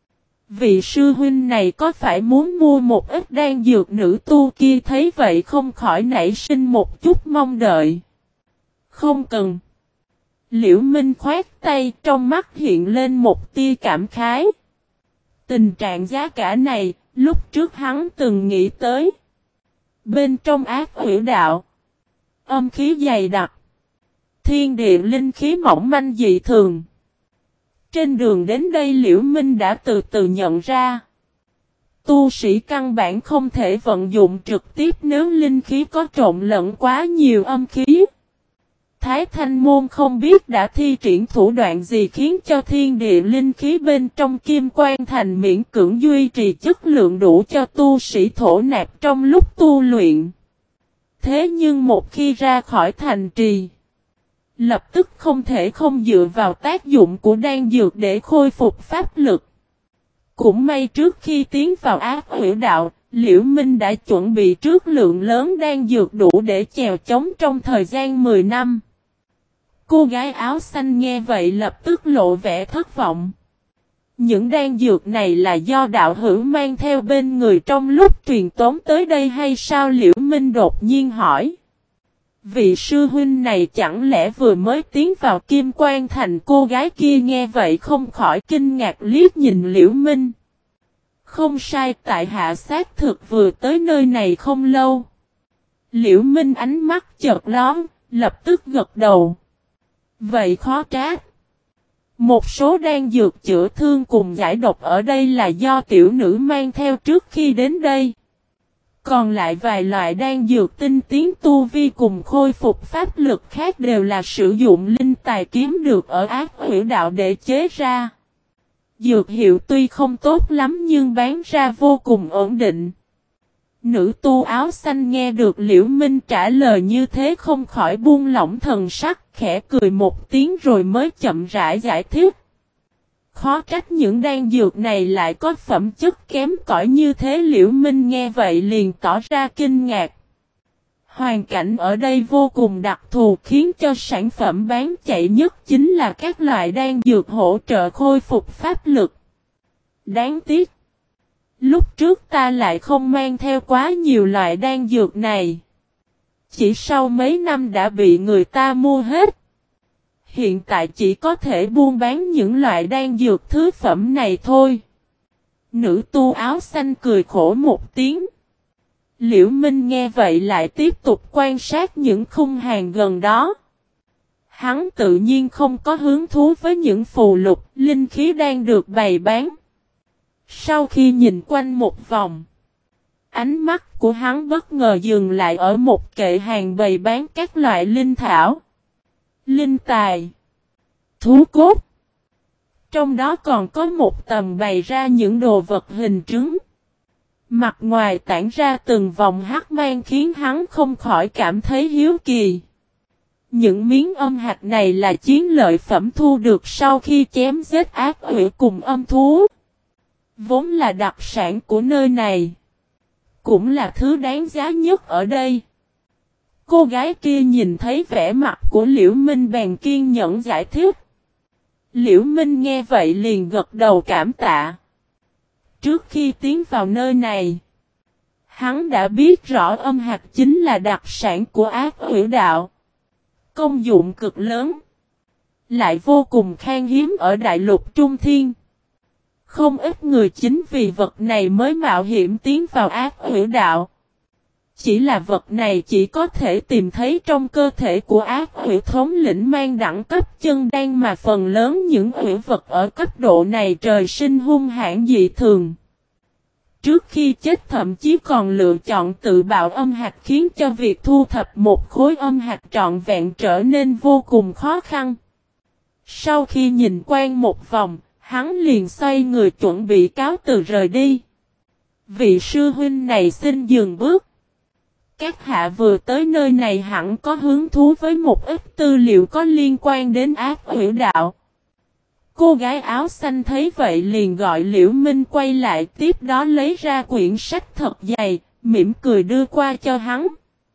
Vị sư huynh này có phải muốn mua một ít đan dược? Nữ tu kia thấy vậy không khỏi nảy sinh một chút mong đợi. Không cần. Liễu Minh khoát tay, trong mắt hiện lên một tia cảm khái. Tình trạng giá cả này, lúc trước hắn từng nghĩ tới. Bên trong Ác Hủy đạo, âm khí dày đặc, thiên địa linh khí mỏng manh dị thường. Trên đường đến đây Liễu Minh đã từ từ nhận ra. Tu sĩ căn bản không thể vận dụng trực tiếp nếu linh khí có trộn lẫn quá nhiều âm khí. Thái Thanh Môn không biết đã thi triển thủ đoạn gì khiến cho thiên địa linh khí bên trong Kim Quan Thành miễn cưỡng duy trì chất lượng đủ cho tu sĩ thổ nạp trong lúc tu luyện. Thế nhưng một khi ra khỏi thành trì, lập tức không thể không dựa vào tác dụng của đan dược để khôi phục pháp lực. Cũng may trước khi tiến vào Ác Hủy đạo, Liễu Minh đã chuẩn bị trước lượng lớn đan dược đủ để chèo chống trong thời gian 10 năm. Cô gái áo xanh nghe vậy lập tức lộ vẻ thất vọng. Những đan dược này là do đạo hữu mang theo bên người trong lúc truyền tống tới đây hay sao? Liễu Minh đột nhiên hỏi. Vị sư huynh này chẳng lẽ vừa mới tiến vào Kim Quan Thành? Cô gái kia nghe vậy không khỏi kinh ngạc liếc nhìn Liễu Minh. Không sai, tại hạ xác thực vừa tới nơi này không lâu. Liễu Minh ánh mắt chợt lóe, lập tức gật đầu. Vậy khó trách. Một số đan dược chữa thương cùng giải độc ở đây là do tiểu nữ mang theo trước khi đến đây. Còn lại vài loại đan dược tinh tiến tu vi cùng khôi phục pháp lực khác đều là sử dụng linh tài kiếm được ở Ác Huyễn Đạo để chế ra. Dược hiệu tuy không tốt lắm nhưng bán ra vô cùng ổn định. Nữ tu áo xanh nghe được Liễu Minh trả lời như thế không khỏi buông lỏng thần sắc, khẽ cười một tiếng rồi mới chậm rãi giải thích. Khó trách những đan dược này lại có phẩm chất kém cỏi như thế. Liễu Minh nghe vậy liền tỏ ra kinh ngạc. Hoàn cảnh ở đây vô cùng đặc thù khiến cho sản phẩm bán chạy nhất chính là các loại đan dược hỗ trợ khôi phục pháp lực. Đáng tiếc. Lúc trước ta lại không mang theo quá nhiều loại đan dược này. Chỉ sau mấy năm đã bị người ta mua hết. Hiện tại chỉ có thể buôn bán những loại đan dược thứ phẩm này thôi. Nữ tu áo xanh cười khổ một tiếng. Liễu Minh nghe vậy lại tiếp tục quan sát những khung hàng gần đó. Hắn tự nhiên không có hứng thú với những phù lục, linh khí đang được bày bán. Sau khi nhìn quanh một vòng, ánh mắt của hắn bất ngờ dừng lại ở một kệ hàng bày bán các loại linh thảo, linh tài, thú cốt. Trong đó còn có một tầm bày ra những đồ vật hình trứng. Mặt ngoài tản ra từng vòng hắc mang khiến hắn không khỏi cảm thấy hiếu kỳ. Những miếng âm hạch này là chiến lợi phẩm thu được sau khi chém giết ác quỷ cùng âm thú. Vốn là đặc sản của nơi này. Cũng là thứ đáng giá nhất ở đây. Cô gái kia nhìn thấy vẻ mặt của Liễu Minh bèn kiên nhẫn giải thích. Liễu Minh nghe vậy liền gật đầu cảm tạ. Trước khi tiến vào nơi này, hắn đã biết rõ âm hạch chính là đặc sản của Ác Huyễn Đạo. Công dụng cực lớn, lại vô cùng khan hiếm ở đại lục Trung Thiên. Không ít người chính vì vật này mới mạo hiểm tiến vào Ác Huyễn Đạo. Chỉ là vật này chỉ có thể tìm thấy trong cơ thể của ác huyễn thống lĩnh mang đẳng cấp chân đan, mà phần lớn những huyễn vật ở cấp độ này trời sinh hung hãn dị thường. Trước khi chết thậm chí còn lựa chọn tự bạo âm hạch, khiến cho việc thu thập một khối âm hạch trọn vẹn trở nên vô cùng khó khăn. Sau khi nhìn quan một vòng, hắn liền xoay người chuẩn bị cáo từ rời đi. Vị sư huynh này xin dừng bước. Các hạ vừa tới nơi này hẳn có hứng thú với một ít tư liệu có liên quan đến Ác Huyễn Đạo. Cô gái áo xanh thấy vậy liền gọi Liễu Minh quay lại, tiếp đó lấy ra quyển sách thật dày, mỉm cười đưa qua cho hắn.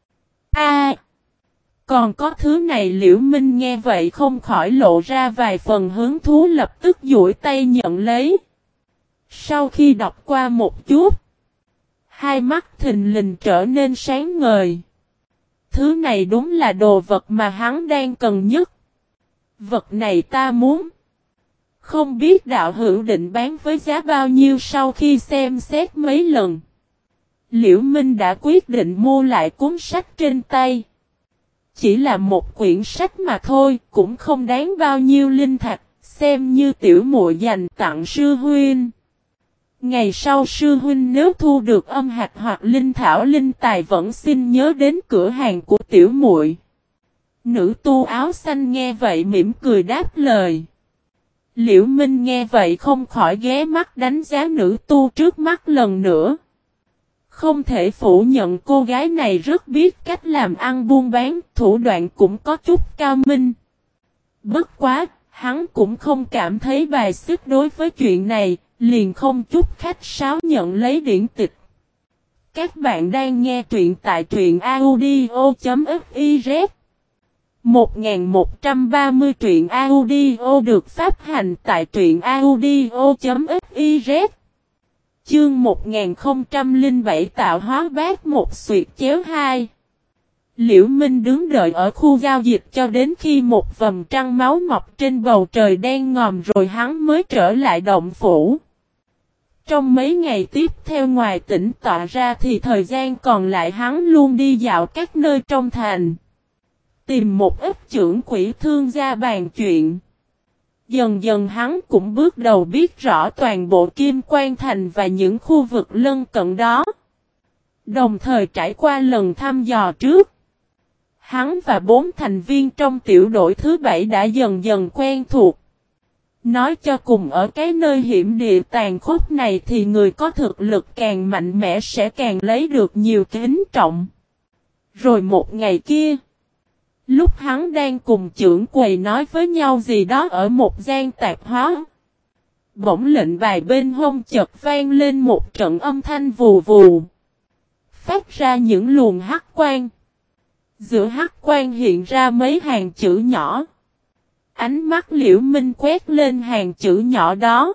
Còn có thứ này. Liễu Minh nghe vậy không khỏi lộ ra vài phần hứng thú, lập tức duỗi tay nhận lấy. Sau khi đọc qua một chút, hai mắt thình lình trở nên sáng ngời. Thứ này đúng là đồ vật mà hắn đang cần nhất. Vật này ta muốn. Không biết đạo hữu định bán với giá bao nhiêu? Sau khi xem xét mấy lần, Liễu Minh đã quyết định mua lại cuốn sách trên tay. Chỉ là một quyển sách mà thôi, cũng không đáng bao nhiêu linh thạch, xem như tiểu muội dành tặng sư huynh. Ngày sau sư huynh nếu thu được âm hạch hoặc linh thảo linh tài vẫn xin nhớ đến cửa hàng của tiểu muội. Nữ tu áo xanh nghe vậy mỉm cười đáp lời. Liễu Minh nghe vậy không khỏi ghé mắt đánh giá nữ tu trước mắt lần nữa. Không thể phủ nhận cô gái này rất biết cách làm ăn buôn bán, thủ đoạn cũng có chút cao minh. Bất quá, hắn cũng không cảm thấy bài xích đối với chuyện này, liền không chút khách sáo nhận lấy điển tịch. Các bạn đang nghe truyện tại truyện audio.fiz. 1130 truyện audio được phát hành tại truyện audio.fiz. Chương 1007 tạo hóa bát một xuyệt chéo hai. Liễu Minh đứng đợi ở khu giao dịch cho đến khi một vầng trăng máu mọc trên bầu trời đen ngòm rồi hắn mới trở lại động phủ. Trong mấy ngày tiếp theo ngoài tỉnh tọa ra thì thời gian còn lại hắn luôn đi dạo các nơi trong thành, tìm một ít trưởng quỹ thương gia bàn chuyện. Dần dần hắn cũng bước đầu biết rõ toàn bộ Kim Quan Thành và những khu vực lân cận đó. Đồng thời trải qua lần thăm dò trước, hắn và 4 thành viên trong tiểu đội thứ 7 đã dần dần quen thuộc. Nói cho cùng ở cái nơi hiểm địa tàn khốc này thì người có thực lực càng mạnh mẽ sẽ càng lấy được nhiều kính trọng. Rồi một ngày kia, lúc hắn đang cùng trưởng quầy nói với nhau gì đó ở một gian tạp hóa, bỗng lệnh bài bên hông chợt vang lên một trận âm thanh vù vù, phát ra những luồng hắc quang. Giữa hắc quang hiện ra mấy hàng chữ nhỏ. Ánh mắt Liễu Minh quét lên hàng chữ nhỏ đó.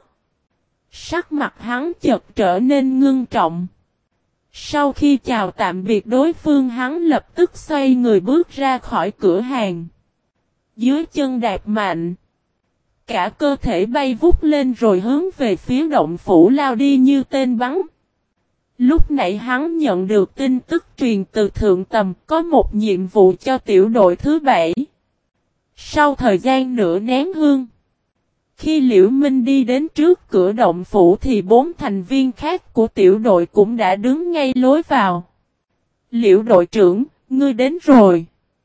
Sắc mặt hắn chợt trở nên ngưng trọng. Sau khi chào tạm biệt đối phương, hắn lập tức xoay người bước ra khỏi cửa hàng. Dưới chân đạp mạnh, cả cơ thể bay vút lên rồi hướng về phía động phủ lao đi như tên bắn. Lúc nãy hắn nhận được tin tức truyền từ thượng tầm có một nhiệm vụ cho tiểu đội thứ 7. Sau thời gian nửa nén hương, khi Liễu Minh đi đến trước cửa động phủ thì 4 thành viên khác của tiểu đội cũng đã đứng ngay lối vào. Liễu đội trưởng, ngươi đến rồi.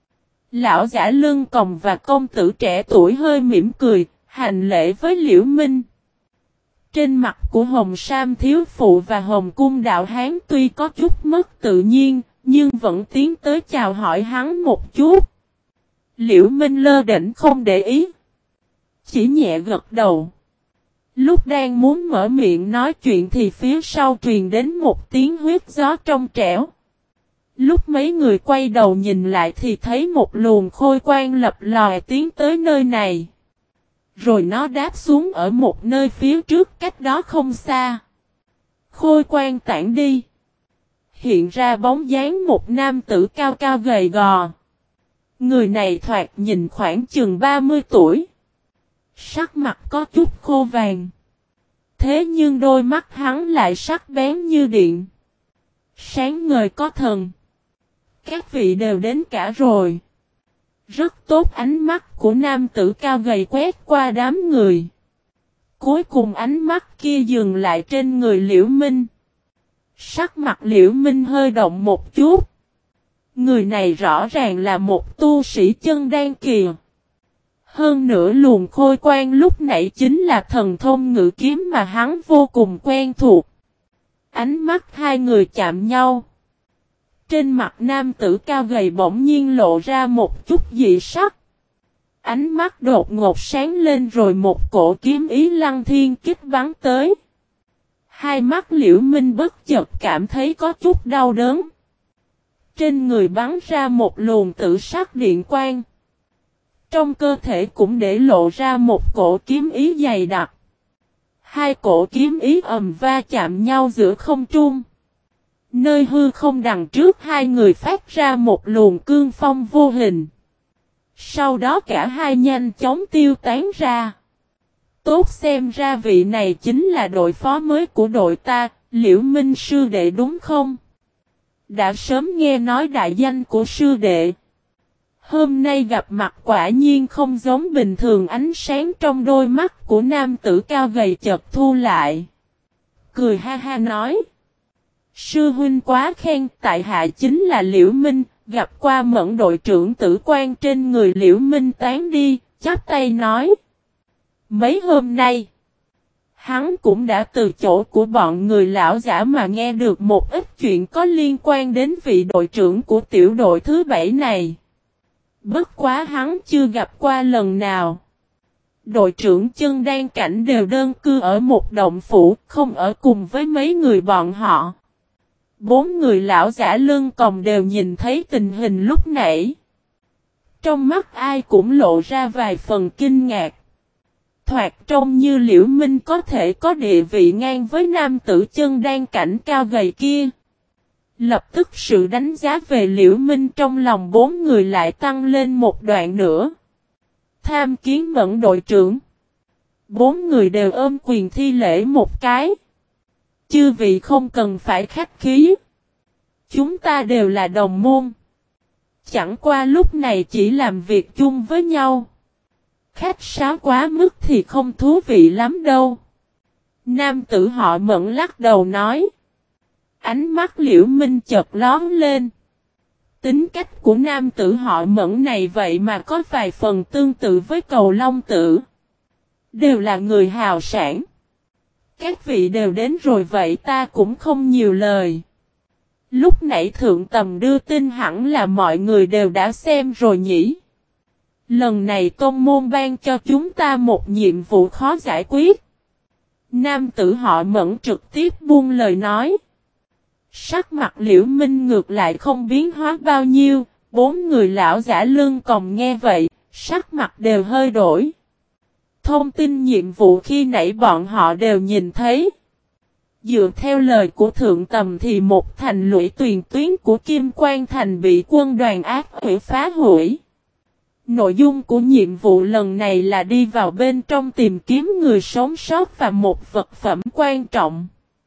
Lão giả lưng còng và công tử trẻ tuổi hơi mỉm cười, hành lễ với Liễu Minh. Trên mặt của Hồng Sam thiếu phụ và Hồng Cung đạo hán tuy có chút mất tự nhiên, nhưng vẫn tiến tới chào hỏi hắn một chút. Liễu Minh lơ đễnh không để ý, chỉ nhẹ gật đầu. Lúc đang muốn mở miệng nói chuyện thì phía sau truyền đến một tiếng huyết gió trong trẻo. Lúc mấy người quay đầu nhìn lại thì thấy một luồng khôi quang lập lòe tiến tới nơi này. Rồi nó đáp xuống ở một nơi phía trước cách đó không xa. Khôi quang tản đi. Hiện ra bóng dáng một nam tử cao cao gầy gò. Người này thoạt nhìn khoảng chừng 30 tuổi. Sắc mặt có chút khô vàng. Thế nhưng đôi mắt hắn lại sắc bén như điện. Sáng ngời có thần. Các vị đều đến cả rồi. Rất tốt, ánh mắt của nam tử cao gầy quét qua đám người. Cuối cùng ánh mắt kia dừng lại trên người Liễu Minh. Sắc mặt Liễu Minh hơi động một chút. Người này rõ ràng là một tu sĩ chân đan kỳ. Hơn nữa luồng khôi quang lúc nãy chính là thần thông ngự kiếm mà hắn vô cùng quen thuộc. Ánh mắt hai người chạm nhau. Trên mặt nam tử cao gầy bỗng nhiên lộ ra một chút dị sắc. Ánh mắt đột ngột sáng lên rồi một cổ kiếm ý lăng thiên kích bắn tới. Hai mắt Liễu Minh bất chợt cảm thấy có chút đau đớn. Trên người bắn ra một luồng tử sắc điện quang. Trong cơ thể cũng để lộ ra một cổ kiếm ý dày đặc. Hai cổ kiếm ý ầm va chạm nhau giữa không trung. Nơi hư không đằng trước hai người phát ra một luồng cương phong vô hình. Sau đó cả hai nhanh chóng tiêu tán ra. Tốt, xem ra vị này chính là đội phó mới của đội ta, Liễu Minh sư đệ đúng không? Đã sớm nghe nói đại danh của sư đệ. Hôm nay gặp mặt quả nhiên không giống bình thường, ánh sáng trong đôi mắt của nam tử cao gầy chợt thu lại. Cười ha ha nói. Sư huynh quá khen, tại hạ chính là Liễu Minh, gặp qua Mẫn đội trưởng. Tử quan trên người Liễu Minh tán đi, chắp tay nói. Mấy hôm nay, hắn cũng đã từ chỗ của bọn người lão giả mà nghe được một ít chuyện có liên quan đến vị đội trưởng của tiểu đội thứ 7 này. Bất quá hắn chưa gặp qua lần nào. Đội trưởng chân đan cảnh đều đơn cư ở một động phủ, không ở cùng với mấy người bọn họ. 4 người lão giả lưng còng đều nhìn thấy tình hình lúc nãy. Trong mắt ai cũng lộ ra vài phần kinh ngạc. Thoạt trông như Liễu Minh có thể có địa vị ngang với nam tử chân đan cảnh cao gầy kia. Lập tức sự đánh giá về Liễu Minh trong lòng 4 người lại tăng lên một đoạn nữa. Tham kiến Mẫn đội trưởng. 4 người đều ôm quyền thi lễ một cái. Chư vị không cần phải khách khí. Chúng ta đều là đồng môn. Chẳng qua lúc này chỉ làm việc chung với nhau. Khách sáo quá mức thì không thú vị lắm đâu. Nam tử họ Mẫn lắc đầu nói. Ánh mắt Liễu Minh chợt lóe lên. Tính cách của nam tử họ Mẫn này vậy mà có vài phần tương tự với Cầu Long Tử. Đều là người hào sảng. Các vị đều đến rồi vậy ta cũng không nhiều lời. Lúc nãy thượng tầm đưa tin hẳn là mọi người đều đã xem rồi nhỉ. Lần này tôn môn ban cho chúng ta một nhiệm vụ khó giải quyết. Nam tử họ Mẫn trực tiếp buông lời nói. Sắc mặt Liễu Minh ngược lại không biến hóa bao nhiêu, bốn người lão giả lưng còng nghe vậy, sắc mặt đều hơi đổi. Thông tin nhiệm vụ khi nãy bọn họ đều nhìn thấy. Dựa theo lời của thượng tầm thì một thành lũy tuyền tuyến của Kim Quan Thành bị quân đoàn ác quỷ phá hủy. Nội dung của nhiệm vụ lần này là đi vào bên trong tìm kiếm người sống sót và một vật phẩm quan trọng.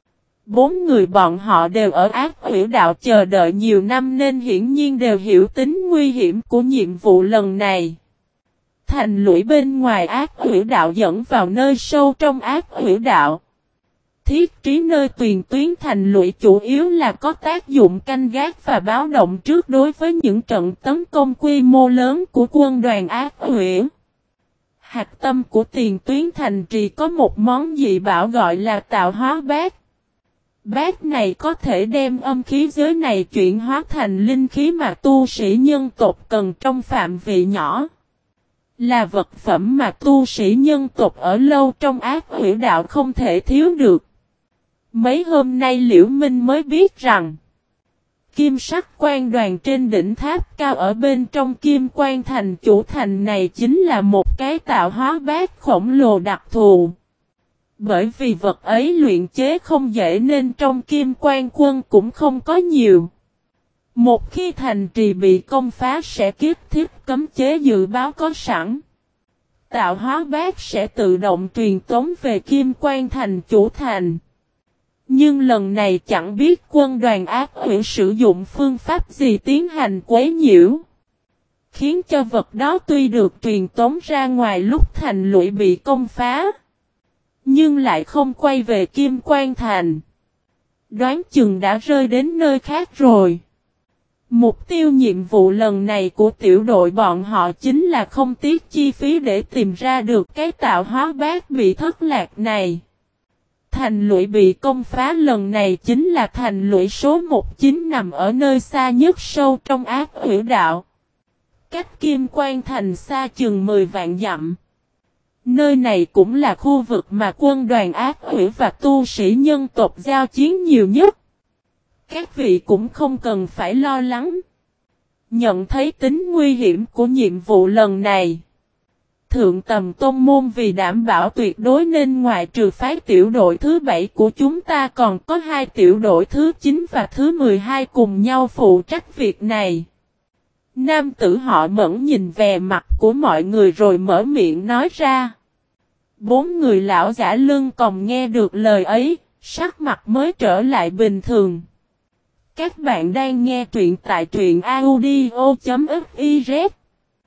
Bốn người bọn họ đều ở ác quỷ đạo chờ đợi nhiều năm nên hiển nhiên đều hiểu tính nguy hiểm của nhiệm vụ lần này. Thành lũy bên ngoài ác quỷ đạo dẫn vào nơi sâu trong ác quỷ đạo. Thiết trí nơi tuyền tuyến thành lũy chủ yếu là có tác dụng canh gác và báo động trước đối với những trận tấn công quy mô lớn của quân đoàn ác quỷ. Hạt tâm của tiền tuyến thành trì có một món dị bảo gọi là tạo hóa bát. Bát này có thể đem âm khí giới này chuyển hóa thành linh khí mà tu sĩ nhân tộc cần trong phạm vi nhỏ. Là vật phẩm mà tu sĩ nhân tộc ở lâu trong ác quỷ đạo không thể thiếu được. Mấy hôm nay Liễu Minh mới biết rằng kim sắc quan đoàn trên đỉnh tháp cao ở bên trong Kim Quan Thành chủ thành này chính là một cái tạo hóa bát khổng lồ đặc thù. Bởi vì vật ấy luyện chế không dễ nên trong Kim Quan quân cũng không có nhiều. Một khi thành trì bị công phá sẽ kiếp thiết cấm chế dự báo có sẵn. Tạo hóa bát sẽ tự động truyền tống về Kim Quan Thành chủ thành. Nhưng lần này chẳng biết quân đoàn ác quỷ sử dụng phương pháp gì tiến hành quấy nhiễu. Khiến cho vật đó tuy được truyền tống ra ngoài lúc thành lũy bị công phá. Nhưng lại không quay về Kim Quan Thành. Đoán chừng đã rơi đến nơi khác rồi. Mục tiêu nhiệm vụ lần này của tiểu đội bọn họ chính là không tiếc chi phí để tìm ra được cái tạo hóa bát bị thất lạc này. Thành lũy bị công phá lần này chính là thành lũy số 19 nằm ở nơi xa nhất sâu trong ác quỷ đạo. Cách Kim Quan Thành xa chừng 10 vạn dặm. Nơi này cũng là khu vực mà quân đoàn ác quỷ và tu sĩ nhân tộc giao chiến nhiều nhất. Các vị cũng không cần phải lo lắng. Nhận thấy tính nguy hiểm của nhiệm vụ lần này. Thượng tầm tôn môn vì đảm bảo tuyệt đối nên ngoại trừ phái tiểu đội thứ 7 của chúng ta còn có 2 tiểu đội thứ 9 và thứ 12 cùng nhau phụ trách việc này. Nam tử họ Mẫn nhìn về mặt của mọi người rồi mở miệng nói ra. Bốn người lão giả lưng còng nghe được lời ấy, sắc mặt mới trở lại bình thường. Các bạn đang nghe truyện tại truyện audio.fiz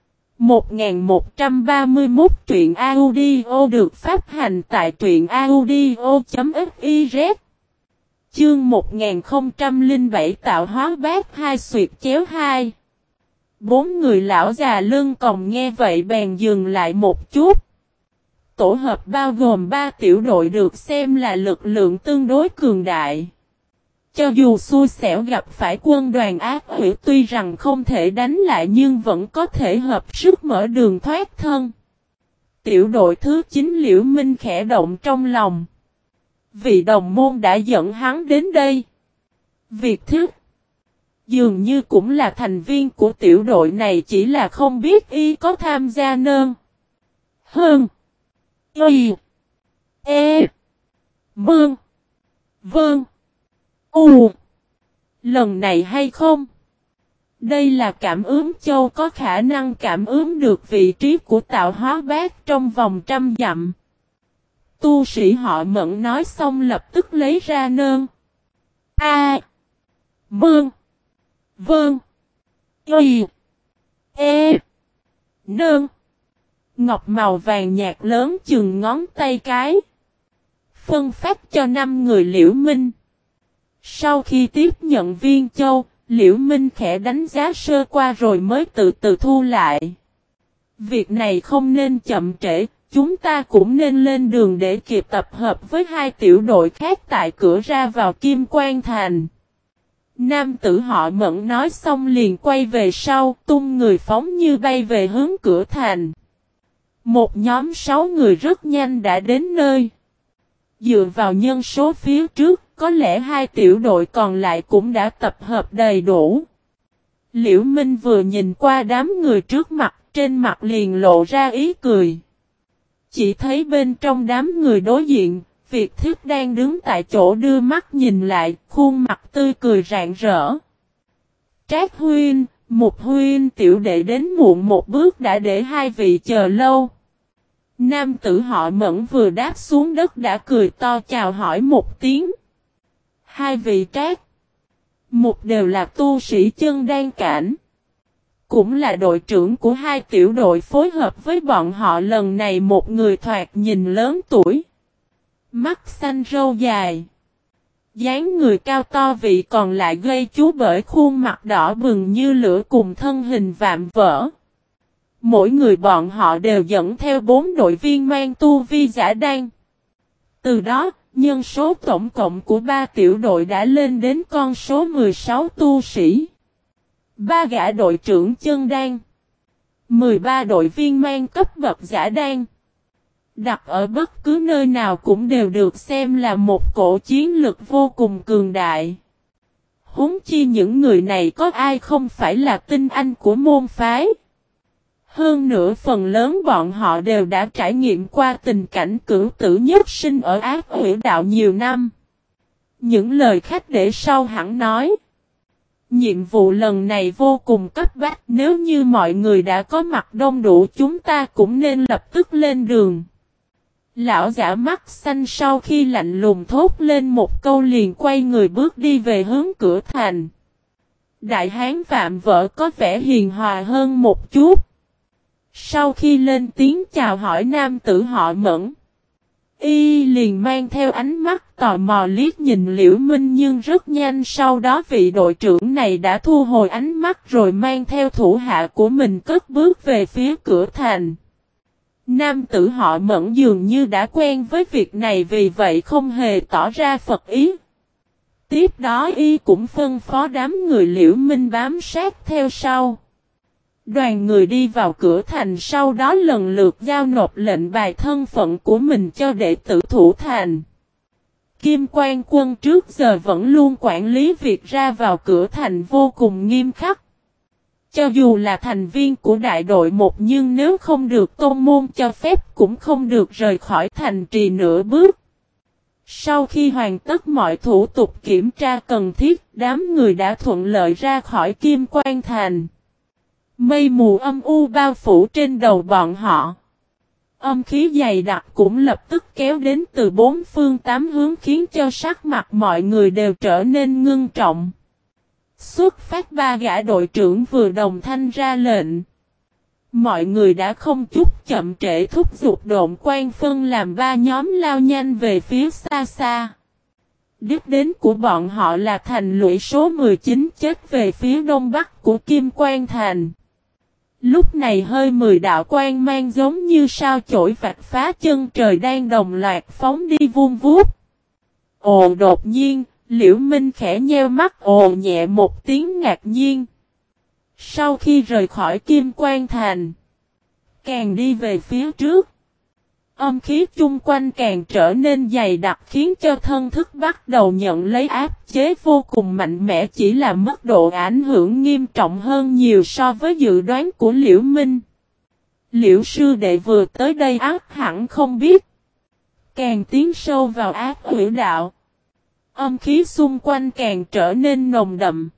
1131 truyện audio được phát hành tại truyện audio.fiz. Chương 1007 tạo hóa bát 2 xuyệt chéo 2. Bốn người lão già lưng còng nghe vậy bèn dừng lại một chút. Tổ hợp bao gồm 3 tiểu đội được xem là lực lượng tương đối cường đại. Cho dù xui xẻo gặp phải quân đoàn ác quỷ tuy rằng không thể đánh lại nhưng vẫn có thể hợp sức mở đường thoát thân. Tiểu đội thứ 9 Liễu Minh khẽ động trong lòng. Vị đồng môn đã dẫn hắn đến đây. Việc thức dường như cũng là thành viên của tiểu đội này chỉ là không biết y có tham gia nơn. Hơn. Y. E. Mương. Vâng. U. Lần này hay không? Đây là cảm ứng châu có khả năng cảm ứng được vị trí của tạo hóa bát trong vòng 100 dặm. Tu sĩ họ Mẫn nói xong lập tức lấy ra nơn. A. Mương. Vâng. Y. E. Nương. Ngọc màu vàng nhạt lớn chừng ngón tay cái. Phân phát cho 5 người Liễu Minh. Sau khi tiếp nhận viên châu, Liễu Minh khẽ đánh giá sơ qua rồi mới từ từ thu lại. Việc này không nên chậm trễ, chúng ta cũng nên lên đường để kịp tập hợp với 2 tiểu đội khác tại cửa ra vào Kim Quan Thành. Nam tử họ Mẫn nói xong liền quay về sau, tung người phóng như bay về hướng cửa thành. Một nhóm 6 người rất nhanh đã đến nơi. Dựa vào nhân số phía trước, có lẽ 2 tiểu đội còn lại cũng đã tập hợp đầy đủ. Liễu Minh vừa nhìn qua đám người trước mặt, trên mặt liền lộ ra ý cười. Chỉ thấy bên trong đám người đối diện, Việt Thiết đang đứng tại chỗ đưa mắt nhìn lại, khuôn mặt tươi cười rạng rỡ. Trác huynh, Mục huynh tiểu đệ đến muộn một bước đã để 2 vị chờ lâu. Nam tử họ Mẫn vừa đáp xuống đất đã cười to chào hỏi một tiếng. 2 vị Trác, Mục đều là tu sĩ chân đan cảnh. Cũng là đội trưởng của 2 tiểu đội phối hợp với bọn họ lần này, một người thoạt nhìn lớn tuổi. Mắt xanh râu dài. Dáng người cao to, vị còn lại gây chú bởi khuôn mặt đỏ bừng như lửa cùng thân hình vạm vỡ. Mỗi người bọn họ đều dẫn theo 4 đội viên mang tu vi giả đan. Từ đó, nhân số tổng cộng của 3 tiểu đội đã lên đến con số 16 tu sĩ. 3 gã đội trưởng chân đan. 13 đội viên mang cấp bậc giả đan. Đặt ở bất cứ nơi nào cũng đều được xem là một cổ chiến lực vô cùng cường đại. Huống chi những người này có ai không phải là tinh anh của môn phái. Hơn nữa phần lớn bọn họ đều đã trải nghiệm qua tình cảnh cửu tử nhất sinh ở Ác Hủy Đạo nhiều năm. Những lời khách để sau hẳn nói. Nhiệm vụ lần này vô cùng cấp bách, nếu như mọi người đã có mặt đông đủ chúng ta cũng nên lập tức lên đường. Lão giả mắt xanh sau khi lạnh lùng thốt lên một câu liền quay người bước đi về hướng cửa thành. Đại hán vạm vỡ có vẻ hiền hòa hơn một chút. Sau khi lên tiếng chào hỏi nam tử họ Mẫn, y liền mang theo ánh mắt tò mò liếc nhìn Liễu Minh, nhưng rất nhanh sau đó vị đội trưởng này đã thu hồi ánh mắt rồi mang theo thủ hạ của mình cất bước về phía cửa thành. Nam tử họ Mẫn dường như đã quen với việc này vì vậy không hề tỏ ra phật ý. Tiếp đó y cũng phân phó đám người Liễu Minh bám sát theo sau. Đoàn người đi vào cửa thành, sau đó lần lượt giao nộp lệnh bài thân phận của mình cho đệ tử thủ thành. Kim Quan quân trước giờ vẫn luôn quản lý việc ra vào cửa thành vô cùng nghiêm khắc. Cho dù là thành viên của đại đội một nhưng nếu không được tôn môn cho phép cũng không được rời khỏi thành trì nửa bước. Sau khi hoàn tất mọi thủ tục kiểm tra cần thiết, đám người đã thuận lợi ra khỏi Kim Quan thành. Mây mù âm u bao phủ trên đầu bọn họ. Âm khí dày đặc cũng lập tức kéo đến từ 4 phương 8 hướng khiến cho sắc mặt mọi người đều trở nên ngưng trọng. Xuất phát 3 gã đội trưởng vừa đồng thanh ra lệnh. Mọi người đã không chút chậm trễ thúc giục Độn Quan phân làm 3 nhóm lao nhanh về phía xa xa. Đích đến của bọn họ là thành lũy số 19 chết về phía đông bắc của Kim Quan thành. Lúc này hơi 10 đạo quang mang giống như sao chổi vạch phá chân trời đang đồng loạt phóng đi vun vút. Ồ, đột nhiên, Liễu Minh khẽ nheo mắt ồ nhẹ một tiếng ngạc nhiên. Sau khi rời khỏi Kim Quan thành, càng đi về phía trước, âm khí chung quanh càng trở nên dày đặc khiến cho thân thức bắt đầu nhận lấy áp chế vô cùng mạnh mẽ, chỉ là mức độ ảnh hưởng nghiêm trọng hơn nhiều so với dự đoán của Liễu Minh. Liễu sư đệ vừa tới đây ác hẳn không biết. Càng tiến sâu vào Ác Hủy Đạo, âm khí xung quanh càng trở nên nồng đậm.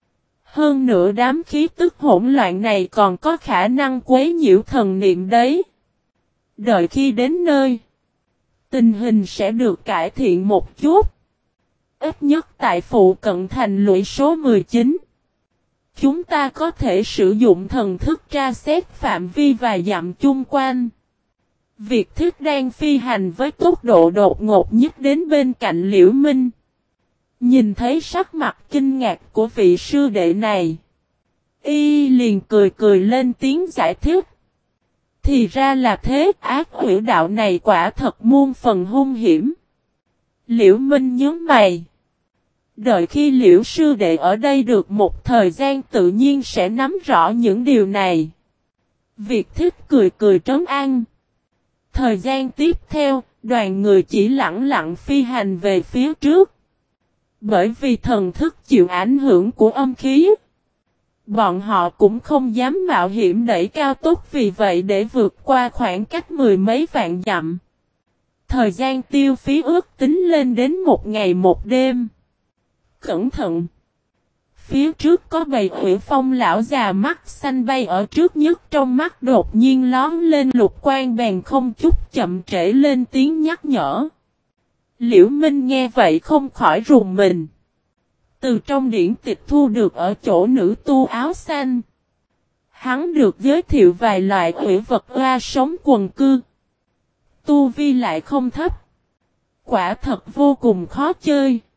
Hơn nữa đám khí tức hỗn loạn này còn có khả năng quấy nhiễu thần niệm đấy. Đợi khi đến nơi, tình hình sẽ được cải thiện một chút. Ít nhất tại phụ cận thành lũy số 19. Chúng ta có thể sử dụng thần thức tra xét phạm vi và dặm chung quanh. Việc Thiết đang phi hành với tốc độ đột ngột nhất đến bên cạnh Liễu Minh. Nhìn thấy sắc mặt kinh ngạc của vị sư đệ này. Y liền cười cười lên tiếng giải thích. Thì ra là thế, ác hữu đạo này quả thật muôn phần hung hiểm. Liễu Minh nhớ mày. Đợi khi Liễu sư đệ ở đây được một thời gian tự nhiên sẽ nắm rõ những điều này. Việc Thích cười cười trấn an. Thời gian tiếp theo, đoàn người chỉ lặng lặng phi hành về phía trước. Bởi vì thần thức chịu ảnh hưởng của âm khí. Bọn họ cũng không dám mạo hiểm đẩy cao tốc, vì vậy để vượt qua khoảng cách mười mấy vạn dặm. Thời gian tiêu phí ước tính lên đến 1 ngày 1 đêm. Cẩn thận! Phía trước có bầy Hủy Phong lão già mắt xanh bay ở trước nhất, trong mắt đột nhiên lón lên lục quang, bèn không chút chậm trễ lên tiếng nhắc nhở. Liễu Minh nghe vậy không khỏi rùng mình. Từ trong điển tịch thu được ở chỗ nữ tu áo xanh, hắn được giới thiệu vài loại quỷ vật oa sống quần cư. Tu vi lại không thấp. Quả thật vô cùng khó chơi.